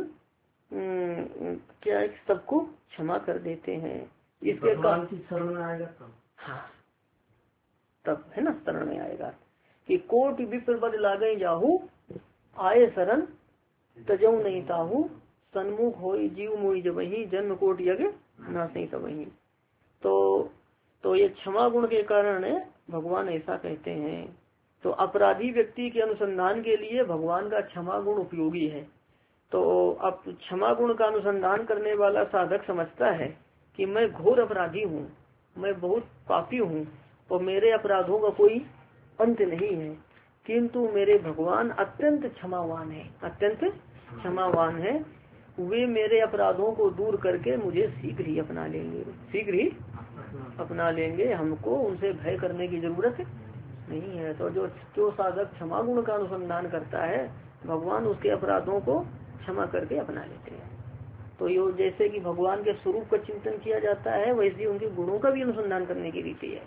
क्या सबको क्षमा कर देते हैं। इसके कारण शरण में आएगा तब, हाँ तब है ना, शरण में आएगा कि कोटि विप्र बद लागे जाहू, आए शरण तजऊ नहीं ताहू, सन्मुख हो जीव मोहि जब वही जन्म कोट यज्ञ नासई सब वही। तो ये क्षमा गुण के कारण भगवान ऐसा कहते हैं। तो अपराधी व्यक्ति के अनुसंधान के लिए भगवान का क्षमा गुण उपयोगी है। तो अब क्षमा गुण का अनुसंधान करने वाला साधक समझता है कि मैं घोर अपराधी हूँ, मैं बहुत पापी हूँ और मेरे अपराधों का कोई अंत नहीं है, किंतु मेरे भगवान अत्यंत क्षमावान है, अत्यंत क्षमावान है। वे मेरे अपराधों को दूर करके मुझे शीघ्र ही अपना लेंगे, शीघ्र ही अपना लेंगे। हमको उनसे भय करने की जरूरत नहीं है। तो जो साधक क्षमा गुण का अनुसंधान करता है भगवान उसके अपराधों को क्षमा करके अपना लेते हैं। तो यो जैसे कि भगवान के स्वरूप का चिंतन किया जाता है वैसे उनके गुणों का भी अनुसंधान करने की रीति है।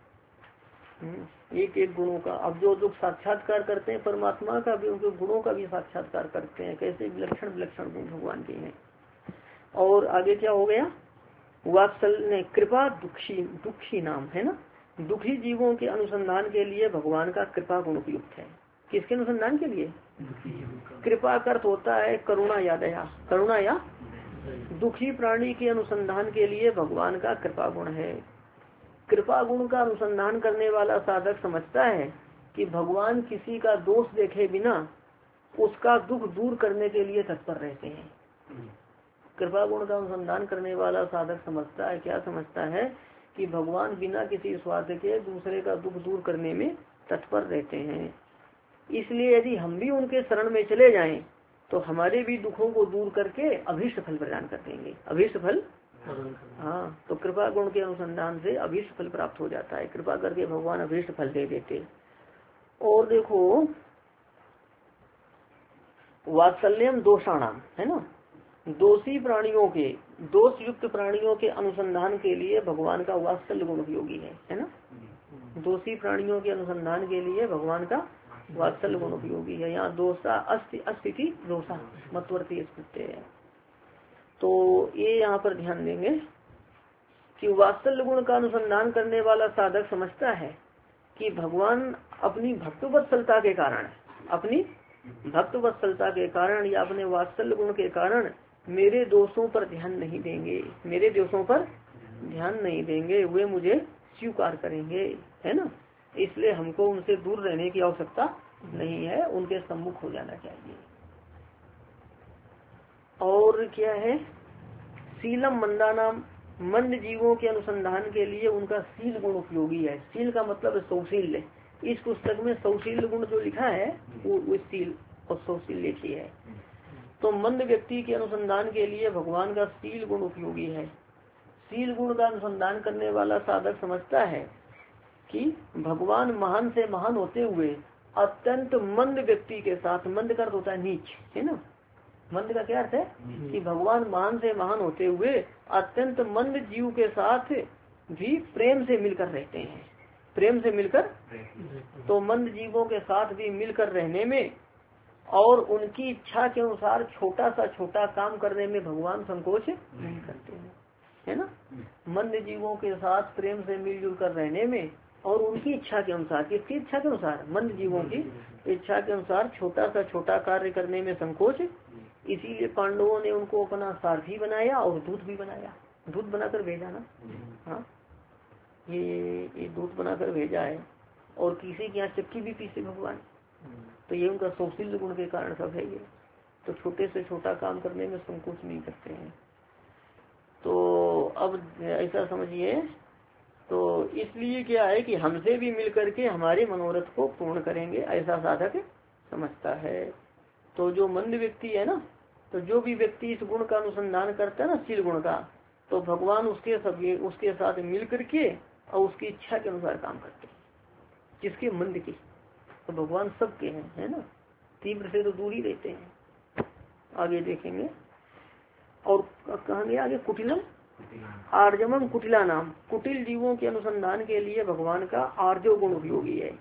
एक एक गुणों का। अब जो लोग साक्षात्कार करते हैं परमात्मा का भी उनके गुणों का भी साक्षात्कार करते हैं, कैसे विलक्षण विलक्षण गुण भगवान के हैं। और आगे क्या हो गया, वात्सल्य कृपा दुखी नाम है ना। दुखी जीवों के अनुसंधान के लिए भगवान का कृपा गुण उपयुक्त है। किसके अनुसंधान के लिए? कृपा का अर्थ होता है करुणा या दया, करुणा या दुखी प्राणी के अनुसंधान के लिए भगवान का कृपा गुण है। कृपा गुण का अनुसंधान करने वाला साधक समझता है कि भगवान किसी का दोष देखे बिना उसका दुख दूर करने के लिए तत्पर रहते हैं। कृपा गुण का अनुसंधान करने वाला साधक समझता है, क्या समझता है कि भगवान बिना किसी स्वार्थ के दूसरे का दुख दूर करने में तत्पर रहते हैं। इसलिए यदि हम भी उनके शरण में चले जाएं तो हमारे भी दुखों को दूर करके अभीष्ट फल प्रदान कर देंगे। अभीष्ट फल, हाँ, तो कृपा गुण के अनुसंधान से अभीष्ट फल प्राप्त हो जाता है। कृपा करके भगवान अभीष्ट फल दे देते। और देखो वात्सल्यम दोषाणाम है ना, दोषी प्राणियों के, दोष युक्त प्राणियों के अनुसंधान के लिए भगवान का वात्सल्य गुण उपयोगी है ना। दोषी प्राणियों के अनुसंधान के लिए भगवान का वात्सल्य गुण उपयोगी है। यहाँ दोषा अस्थिति दोषा मतवर्ती स्थिति है। तो ये यहाँ पर ध्यान देंगे कि वात्सल्य गुण का अनुसंधान करने वाला साधक समझता है कि भगवान अपनी भक्तवत्सलता के कारण, अपनी भक्तवत्सलता के कारण या अपने वात्सल्य गुण के कारण मेरे दोषों पर ध्यान नहीं देंगे, मेरे दोषों पर ध्यान नहीं देंगे, वे मुझे स्वीकार करेंगे, है ना। इसलिए हमको उनसे दूर रहने की आवश्यकता नहीं है, उनके सम्मुख हो जाना चाहिए। और क्या है, शीलम मंदानाम, मंद जीवों के अनुसंधान के लिए उनका शील गुण उपयोगी है। शील का मतलब सौशील्य। इस पुस्तक में सौशील्य गुण जो लिखा है वो शील और सौशील्य लिखी है। तो मंद व्यक्ति के अनुसंधान के लिए भगवान का शील गुण उपयोगी है। शील गुण का अनुसंधान करने वाला साधक समझता है कि भगवान महान से महान होते हुए अत्यंत मंद व्यक्ति के साथ, मंद का अर्थ होता है नीच, है ना। मंद का क्या अर्थ है कि भगवान महान से महान होते हुए अत्यंत मंद जीव के साथ भी प्रेम से मिलकर रहते हैं, प्रेम से मिलकर। तो मंद जीवों के साथ भी मिलकर रहने में और उनकी इच्छा के अनुसार छोटा सा छोटा काम करने में भगवान संकोच नहीं करते हैं, है ना। मंद जीवों के साथ प्रेम से मिलजुल कर रहने में और उनकी इच्छा के अनुसार, किसकी इच्छा के अनुसार, मंद जीवों की इच्छा के अनुसार छोटा सा छोटा कार्य करने में संकोच। इसीलिए पांडवों ने उनको अपना सारथी बनाया और दूत भी बनाया, दूत बनाकर भेजा ना। हाँ, ये दूत बनाकर भेजा है। और किसी के यहाँ चक्की भी पीसे भगवान, तो ये उनका सौशील्य गुण के कारण सब है। ये तो छोटे से छोटा काम करने में संकोच नहीं करते हैं। तो अब ऐसा समझिए, तो इसलिए क्या है कि हमसे भी मिलकर के हमारे मनोरथ को पूर्ण करेंगे, ऐसा साधक समझता है। तो जो मंद व्यक्ति है ना, तो जो भी व्यक्ति इस गुण का अनुसंधान करता है ना, शील गुण का, तो भगवान उसके साथ मिल करके और उसकी इच्छा के अनुसार काम करते हैं। जिसके मंद की, तो भगवान सबके हैं, है ना, तीव्र से तो दूर ही रहते हैं। आगे देखेंगे और कहेंगे आगे कुटिलम आर्जमम कुटिला नाम, कुटिल जीवों के अनुसंधान के लिए भगवान का आर्जो गुण उपयोगी है।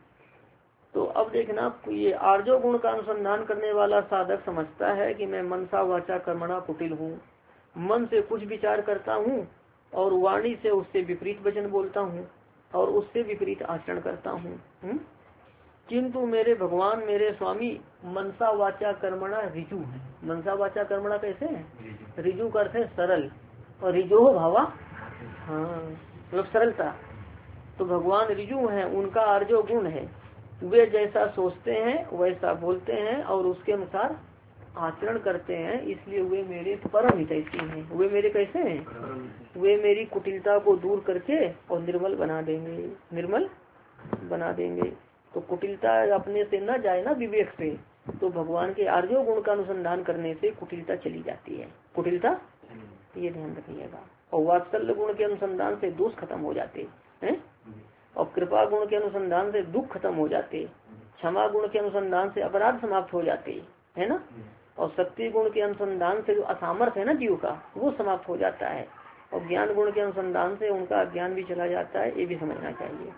तो अब देखना, ये आर्जो गुण का अनुसंधान करने वाला साधक समझता है कि मैं मनसा वाचा कर्मणा कुटिल हूँ, मन से कुछ विचार करता हूँ और वाणी से उससे विपरीत वचन बोलता हूँ और उससे विपरीत आचरण करता हूँ। किंतु मेरे भगवान, मेरे स्वामी मनसा वाचा कर्मणा ऋजु है, मनसा वाचा कर्मणा कैसे है? रिजु का अर्थ है सरल, और रिजो भावा, हाँ मतलब सरलता। तो भगवान रिजु हैं, उनका आर्जो गुण है, वे जैसा सोचते हैं वैसा बोलते हैं और उसके अनुसार आचरण करते हैं, इसलिए वे मेरे परम हितैषी हैं। वे मेरे कैसे हैं? वे मेरी कुटिलता को दूर करके और निर्मल बना देंगे, निर्मल बना देंगे। तो कुटिलता अपने से न जाए ना विवेक से, तो भगवान के आर्यो गुण का अनुसंधान करने से कुटिलता चली जाती है। कुटिलता, ये ध्यान रखिएगा। और वात्सल्य गुण के अनुसंधान से दोष खत्म हो जाते हैं, और कृपा गुण के अनुसंधान से दुख खत्म हो जाते, क्षमा गुण के अनुसंधान से अपराध समाप्त हो जाते है ना, और शक्ति गुण के अनुसंधान से जो असामर्थ्य है ना जीव का, वो समाप्त हो जाता है, और ज्ञान गुण के अनुसंधान से उनका ज्ञान भी चला जाता है। ये भी समझना चाहिए।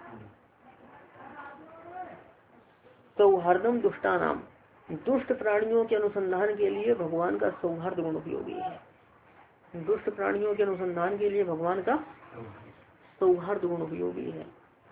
सौहार्दम दुष्टानाम, दुष्ट प्राणियों के अनुसंधान के लिए भगवान का सौहार्द गुण उपयोगी है। दुष्ट प्राणियों के अनुसंधान के लिए भगवान का सौहार्द गुण उपयोगी है।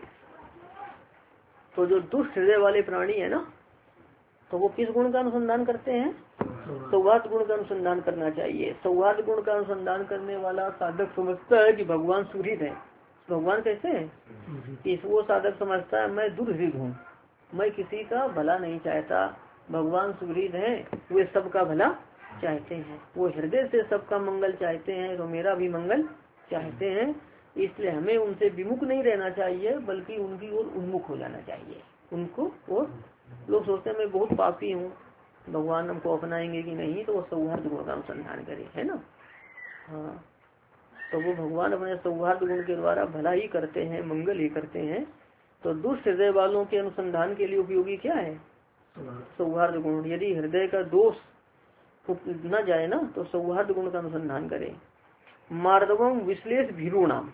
तो जो दुष्ट हृदय वाले प्राणी है ना, तो वो किस गुण का अनुसंधान करते हैं? सौहार्द गुण का अनुसंधान करना चाहिए। सौहार्द गुण का अनुसंधान करने वाला साधक समझता है कि भगवान सुहृद है। भगवान कैसे है? कि वो साधक समझता है मैं दुर्हृद हूँ, मैं किसी का भला नहीं चाहता। भगवान सुहृद है, वे सबका भला चाहते हैं, वो हृदय से सबका मंगल चाहते हैं, तो मेरा भी मंगल चाहते हैं। इसलिए हमें उनसे विमुख नहीं रहना चाहिए, बल्कि उनकी ओर उन्मुख हो जाना चाहिए। उनको, और लोग सोचते हैं मैं बहुत पापी हूँ, भगवान हमको अपनाएंगे कि नहीं, तो वो सौहार्द गुण का अनुसंधान करे, है ना। हाँ, तो वो भगवान अपने सौहार्द गुण के द्वारा भला ही करते हैं, मंगल ही करते हैं। तो दुष्ट हृदय वालों के अनुसंधान के लिए उपयोगी क्या है? सौहार्द गुण। यदि हृदय का दोष न जाए ना, तो सौहार्द गुण का अनुसंधान करे। मार्दवम विश्लेष भीरुणाम,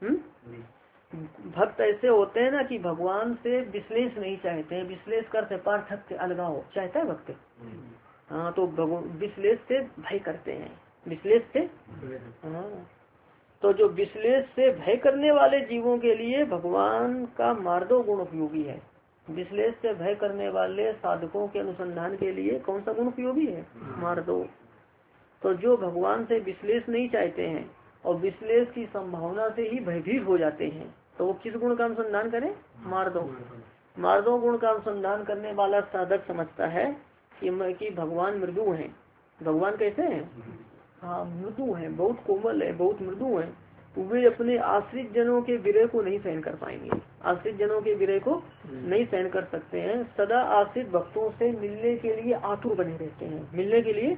भक्त ऐसे होते हैं ना कि भगवान से विश्लेष नहीं चाहते हैं। विश्लेष करते पार्थक्य अलगाव चाहता है भक्त। हाँ, तो विश्लेष से भय करते हैं, विश्लेष से। हाँ, तो जो विश्लेष से भय करने वाले जीवों के लिए भगवान का मार्दव गुण उपयोगी है। विश्लेष से भय करने वाले साधकों के अनुसंधान के लिए कौन सा गुण उपयोगी है? मार्दव। तो जो भगवान से विश्लेष नहीं चाहते हैं और विश्लेष की संभावना से ही भयभीत हो जाते हैं, तो वो किस गुण का अनुसंधान करें? मार्दव। मार्दव गुण का अनुसंधान करने वाला साधक समझता है कि भगवान मृदु हैं। भगवान कैसे हैं? हाँ, मृदु हैं, बहुत कोमल है, बहुत मृदु हैं। वे अपने आश्रित जनों के विरह को नहीं सहन कर पाएंगे। आश्रित जनों के विरह को नहीं सहन कर सकते हैं। सदा आश्रित भक्तों से मिलने के लिए आतुर बने रहते हैं, मिलने के लिए,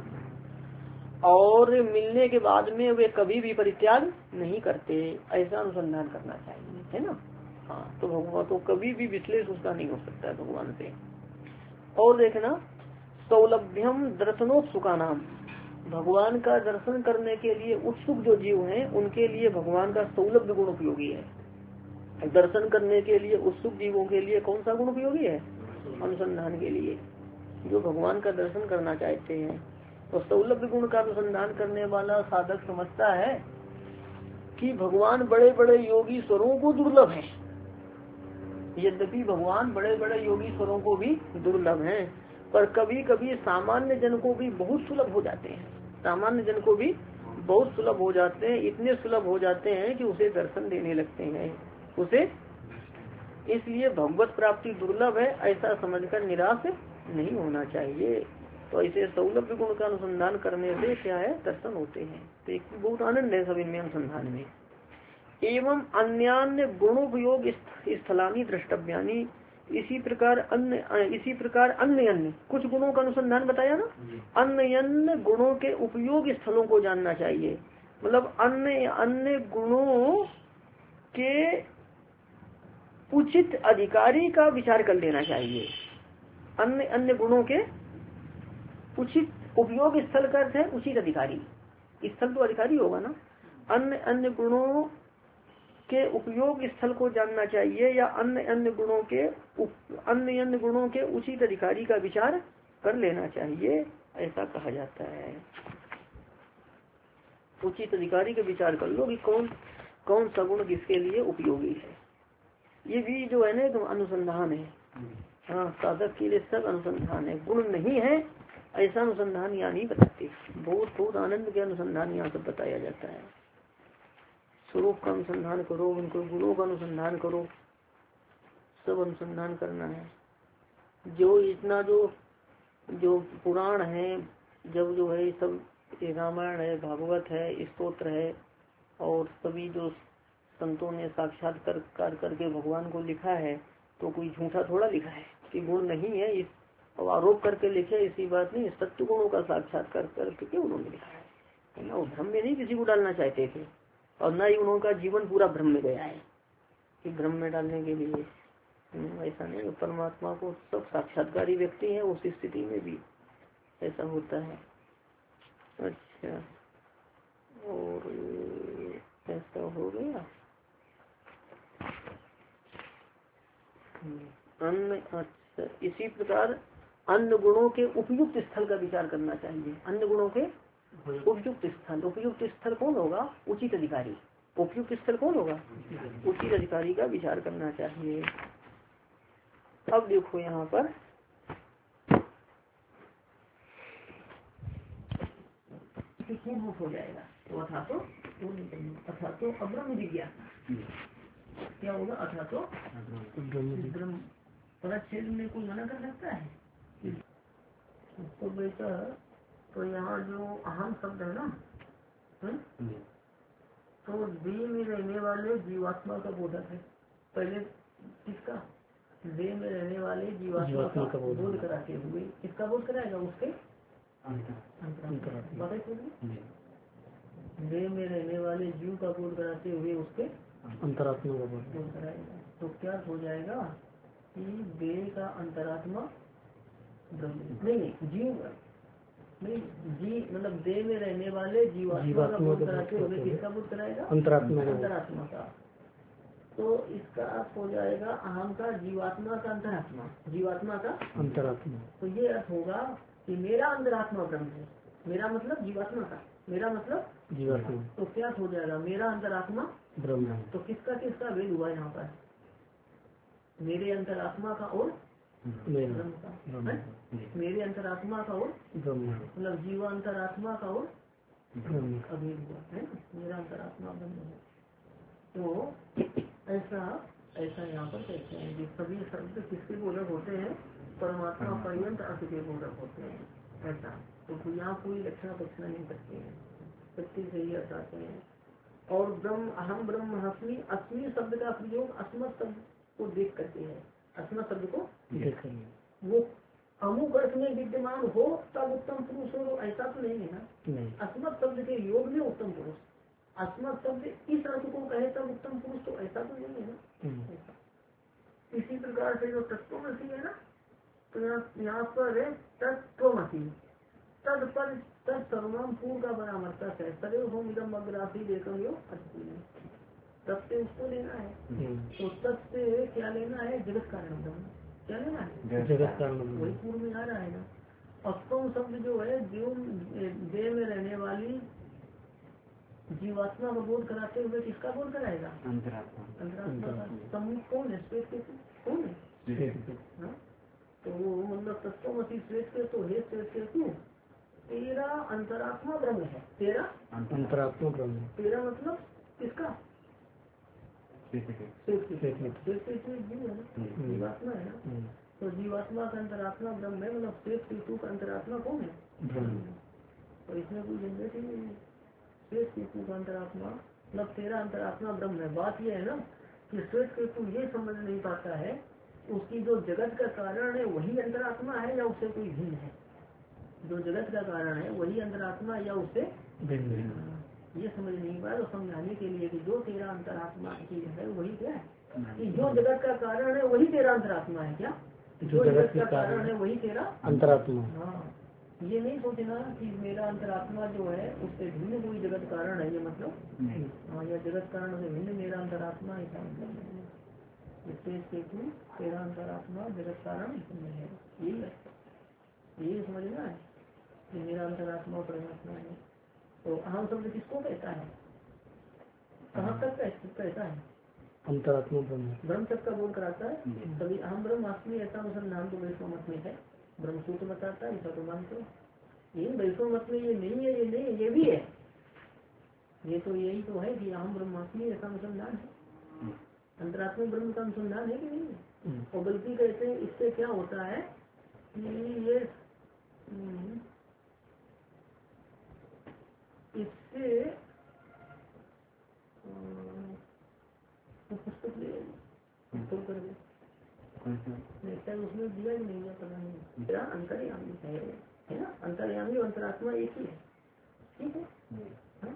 और मिलने के बाद में वे कभी भी परित्याग नहीं करते। ऐसा अनुसंधान करना चाहिए, है ना। हाँ, तो भगवान तो कभी भी विश्लेष उसका नहीं हो सकता है भगवान से। और देखना, सौलभ्यम दर्शनोत्सुका नाम, भगवान का दर्शन करने के लिए उत्सुक जो जीव हैं, उनके लिए भगवान का सौलभ्य गुण उपयोगी है। दर्शन करने के लिए उत्सुक जीवों के लिए कौन सा गुण उपयोगी है? अनुसंधान के लिए, जो भगवान का दर्शन करना चाहते हैं। तो सौलभ्य गुण का अनुसंधान करने वाला साधक समझता है कि भगवान बड़े बड़े योगीश्वरों को दुर्लभ है। यद्यपि भगवान बड़े बड़े योगीश्वरों को भी दुर्लभ हैं, पर कभी कभी सामान्य जन को भी बहुत सुलभ हो जाते हैं। सामान्य जन को भी बहुत सुलभ हो जाते हैं, इतने सुलभ हो जाते हैं कि उसे दर्शन देने लगते हैं उसे। इसलिए भगवत प्राप्ति दुर्लभ है, ऐसा समझकर निराश नहीं होना चाहिए। तो ऐसे सौलभ्य गुण का अनुसंधान करने से क्या है? दर्शन होते हैं। तो एक बहुत आनंद है सब इनमें अनुसंधान में। एवं अन्यान्य गुणोपयोग स्थलानी द्रष्टव्यानी, इसी प्रकार अन्य कुछ गुणों का अनुसंधान बताया ना, अन्य गुणों के उपयोग स्थलों को जानना चाहिए। मतलब अन्य गुणों के उचित अधिकारी का विचार कर लेना चाहिए। अन्य गुणों के उचित उपयोग स्थल का अर्थ है उचित अधिकारी। स्थल तो अधिकारी होगा ना। अन्य गुणों के उपयोग स्थल को जानना चाहिए, या अन्य गुणों के उचित अधिकारी का विचार कर लेना चाहिए, ऐसा कहा जाता है। उचित अधिकारी का विचार कर लो कि कौन सा गुण किसके लिए उपयोगी है। ये भी जो है ना तो अनुसंधान है। हाँ, साधक के लिए सब अनुसंधान है। गुण नहीं है ऐसा अनुसंधान यहाँ नहीं बताते। बहुत बहुत आनंद के अनुसंधान यहाँ सब बताया जाता है। स्वरूप का अनुसंधान करो, उनको गुणों का अनुसंधान करो, सब अनुसंधान करना है। जो इतना जो पुराण है, जब जो है सब रामायण है, भागवत है, स्तोत्र है, और सभी जो संतों ने साक्षात्कार करके भगवान को लिखा है, तो कोई झूठा थोड़ा लिखा है कि गुण नहीं है इस और आरोप करके लिखे, इसी बात नहीं। सत्य गुणों का साक्षात्कार करके उन्होंने लिखा है ना। उस भ्रम में नहीं किसी को डालना चाहते थे, और न ही उनका जीवन पूरा भ्रम में गया है कि भ्रम में डालने के लिए। ऐसा नहीं, परमात्मा को सब साक्षात्कारी व्यक्ति है, उस स्थिति में भी ऐसा होता है। अच्छा, और ऐसा हो गया अन्य। अच्छा, इसी प्रकार अन्य गुणों के उपयुक्त स्थल का विचार करना चाहिए। अन्य गुणों के उपयुक्त स्थल, उपयुक्त स्थल कौन होगा? उचित अधिकारी। उपयुक्त स्थल कौन होगा? उचित अधिकारी का विचार करना चाहिए। अब देखो यहाँ पर हो जाएगा तो अथा तो अब्रह्म जिज्ञासा क्या होगा? अथा तो ब्रह्म पदच्छेद में कोई मना कर सकता है? तो बेटा, तो यहाँ जो अहम शब्द है ना, तो देह में रहने वाले जीवात्मा का बोधक है। पहले किसका? देह में रहने वाले जीवात्मा का बोध कराते हुए किसका बोध कराएगा? उसके देह में रहने वाले जीव का बोध कराते हुए उसके अंतरात्मा का बोध कराएगा। तो क्या हो जाएगा कि देह का अंतरात्मा ब्रह्म नहीं, जीव नहीं, जी मतलब देह में रहने वाले जीवात्मा का बोध कराते हुए किसका बोध कराएगा? अंतरात्मा का। तो इसका अर्थ हो जाएगा अहम का जीवात्मा का अंतरात्मा, जीवात्मा का अंतरात्मा। तो ये अर्थ होगा कि मेरा अंतरात्मा ब्रह्म है। मेरा मतलब जीवात्मा का, मेरा मतलब जीवात्मा। तो क्या हो जाएगा? मेरा अंतरात्मा ब्रह्म है। तो किसका किसका भेद हुआ यहाँ पर? मेरे अंतरात्मा का और ब्रह्म का। मेरे अंतरात्मा का और ब्रह्म, मतलब जीवा अंतरात्मा का और ब्रह्म का भेद हुआ है। मेरा अंतरात्मा ब्रह्म है। तो ऐसा यहाँ पर कहते हैं कि सभी शब्द किसके बोधक होते हैं? परमात्मा पर्यंत अर्थ के बोधक होते हैं। ऐसा तो यहाँ कोई लक्षण पक्षण नहीं करते हैं, सत्य से ही अर्थ आते हैं। और ब्रह्म अहम ब्रह्म अस्मि, अस्मि शब्द का प्रयोग अस्मत् शब्द को देख करते हैं। अस्मत् शब्द को देख वो अमुक अर्थ में विद्यमान हो तब उत्तम पुरुष हो, ऐसा तो नहीं है ना। अस्मत् शब्द के योग में उत्तम पुरुष, अस्मत् शब्द इस अर्थ को कहे तब उत्तम पुरुष, तो ऐसा तो नहीं है ना। इसी प्रकार से जो तत्वमसी है ना, तो यहाँ पर तत्वमसी तद पर तद सर्वनाम पूर्व का परामर्शक है। सदैव होम इदम अग्रासी देखम यो अस्ति, तब से उसको लेना है। तो तब से क्या लेना है? जगत कारण ब्रह्म। क्या लेना है? जगत कारण। वही पूर्व में आ रहा है ना। अस्तम शब्द जो है जो देह में रहने वाली जीवात्मा का बोध कराते हुए किसका बोध कराएगा? अंतरात्मा का। सम्मुख कौन है? श्वेत केतु कौन है? तो वो मतलब तत्वमसी श्वेत केतु है। श्वेत केतु तेरा अंतरात्मा ब्रह्म है। तेरा अंतरात्मा ब्रह्म। तेरा मतलब किसका? जीव है ना, जीवात्मा है ना। तो जीवात्मा का अंतरात्मा ब्रह्म है, मतलब श्वेत केतु का अंतरात्मा कौन है? ब्रह्म। तो इसमें कोई झंझट ही नहीं है। श्वेत केतु का अंतरात्मा मतलब तेरा अंतरात्मा ब्रह्म है। बात यह है ना कि श्वेत केतु ये समझ नहीं पाता है उसकी जो जगत का कारण है वही अंतरात्मा है या उससे कोई भिन्न है। जो जगत का कारण है वही अंतरात्मा या उससे भिन्न है, ये समझ नहीं पाया। तो समझाने के लिए कि जो तेरा अंतरात्मा है वही क्या है? कि जो जगत का कारण है वही तेरा अंतरात्मा है। क्या? जो जगत का कारण है वही तेरा अंतरात्मा। हाँ, ये नहीं सोचना कि मेरा अंतरात्मा जो है उससे भिन्न कोई जगत कारण है, ये मतलब हाँ, या जगत कारण से भिन्न मेरा अंतरात्मा, ऐसा मतलब नहीं है। तेरा अंतरात्मा जगत कारण है, यही समझना है कि मेरा अंतरात्मा परमात्मा है। तो अहम शब्द किसको कहता है? कहाँ तक कहता है? अंतरात्मा ब्रह्म तक का बोध कराता है। तभी अहम ब्रह्म अस्मि ऐसा अनुसंधान तो वैष्णव मत में है। ब्रह्म सूत्र बताता है, ऐसा तो मानते ये वैष्णव मत में ये नहीं है, ये नहीं है, ये भी है। ये तो यही तो है कि अहम ब्रह्मास्मि ऐसा अनुसंधान है, अंतरात्मा ब्रह्म का अनुसंधान है कि नहीं है। और बल्कि कहते हैं इससे क्या होता है कि ये इससे पुस्तक ले तो कर दे उसमें दिया ही नहीं है, पता नहीं। मेरा अंतर्यामी है ना, अंतर्यामी और अंतरात्मा एक ही है, ठीक है।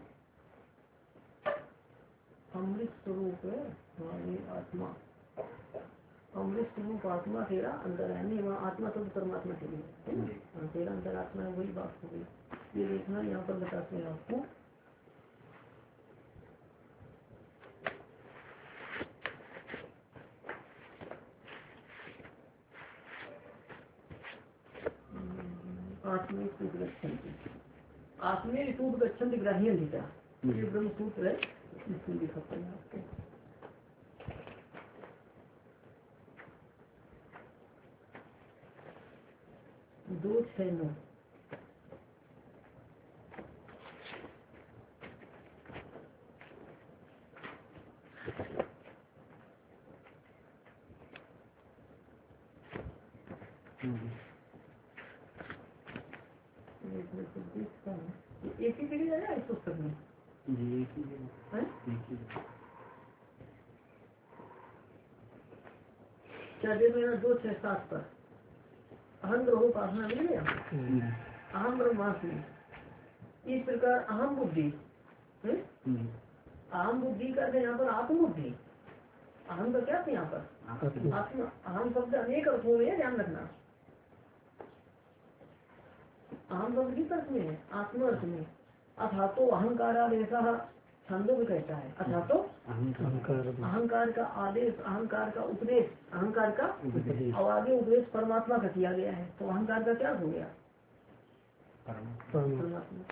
अमृत स्वरूप है हमारी आत्मा, अमृत स्वरूप आत्मा तेरा अंतर्यामी, वहाँ आत्मा शब्द परमात्मा के लिए है ना, तेरा अंतरात्मा है, वही बात हो गई। ये देखना यहाँ पर बताते हैं आपको। आत्मे सूट गच्छन्ति ग्राह्य लिखा, ये ब्रह्म सूत्र है, इसको दिखाते हैं आपको। दो छह नौ एक ही जगह है इस पुस्तक में जी, एक ही जगह क्या दे मेरा 2 6 7 पर अहम ब्रह्मोपासना मिल गया, अहम ब्रह्मास्मि। इस प्रकार अहम बुद्धि, अहम बुद्धि का यहाँ पर आत्मबुद्धि, अहम का क्या था यहाँ पर आत्मा। अहम शब्द अनेक अर्थों में है, ध्यान रखना। अहम शब्द किस अर्थ में है, आत्मा अर्थ में। अथा तो अहंकार ऐसा छंदों में कहता है, अथा तो अहंकार का आदेश, अहंकार का उपदेश, अहंकार का और आगे उपदेश परमात्मा का किया गया है। तो अहंकार का क्या हो गया, परमात्मा।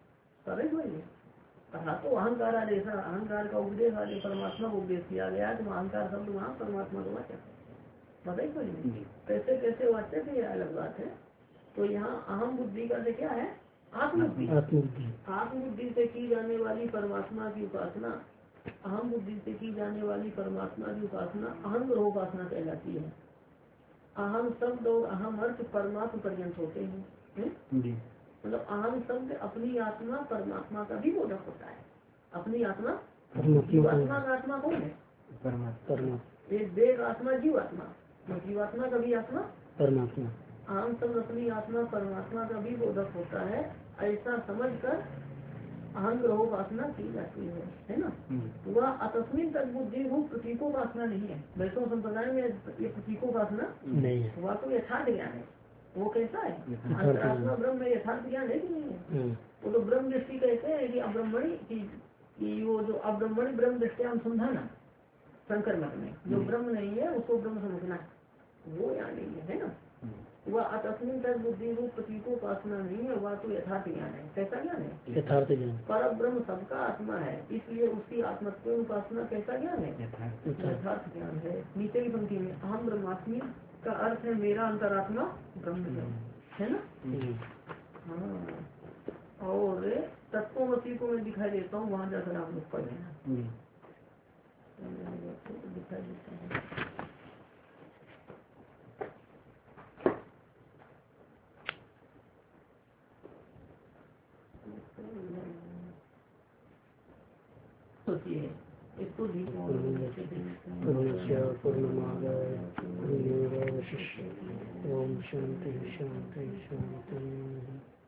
अथा तो अहंकार आदेश, अहंकार का उपदेश आगे परमात्मा को उपदेश किया गया है। तो अहंकार शब्द वहाँ परमात्मा को वाचक है, बताइए कोई कैसे कैसे वाचक है, ये अलग बात है। तो यहाँ अहम बुद्धि का से क्या है, आत्मबुद्धि। आत्मबुद्धि से की जाने वाली परमात्मा की उपासना, अहम बुद्धि से की जाने वाली परमात्मा की उपासना अहम ग्रहोपासना कहलाती है। अहम शब्द और अहम अर्थ परमात्मा पर्यंत होते हैं, मतलब अहम शब्द अपनी आत्मा परमात्मा का भी बोधक होता है। अपनी आत्मा, जीवात्मा का आत्मा कौन है, परमात्मा। एक देह आत्मा जीवात्मा, जीवात्मा का भी आत्मा परमात्मा। अहम शब्द अपनी आत्मा परमात्मा का भी बोधक होता है, ऐसा समझकर अहम ग्रहोपासना की जाती है ना। वह अतस्मिन तक बुद्धि रूप प्रतीकोपासना नहीं है। वैष्णव संप्रदाय में ये प्रतीकोपासना नहीं है, वह तो यथार्थ ज्ञान है। वो कैसा है, अंतरात्मा ब्रह्म में यथार्थ ज्ञान है कि नहीं है। वो तो ब्रह्म दृष्टि कहते हैं कि अब्रह्मणी की वो जो अब्रह्मणी ब्रह्म दृष्टि अनुसंधान शंकर मत में जो ब्रह्म नहीं है उसको ब्रह्म समझना, वो यहाँ नहीं है ना। वह अतस्मिन तक बुद्धि रूप प्रतीकोपासना नहीं है, वह तो यथार्थ ज्ञान है। कैसा ज्ञान है, यथार्थ ज्ञान। पर ब्रह्म सबका आत्मा है, इसलिए उसकी आत्मत्व उपासना कैसा ज्ञान है, यथार्थ ज्ञान है। नीचे की पंक्ति में अहम ब्रह्मास्मि का अर्थ है मेरा अंतरात्मा ब्रह्म है ना। हाँ, और तत्वमसी को मैं दिखाई देता हूँ, वहाँ जाकर आप लोग पढ़ लेना, दिखाई देता हूँ। इसको ओम शांति शांति शांति।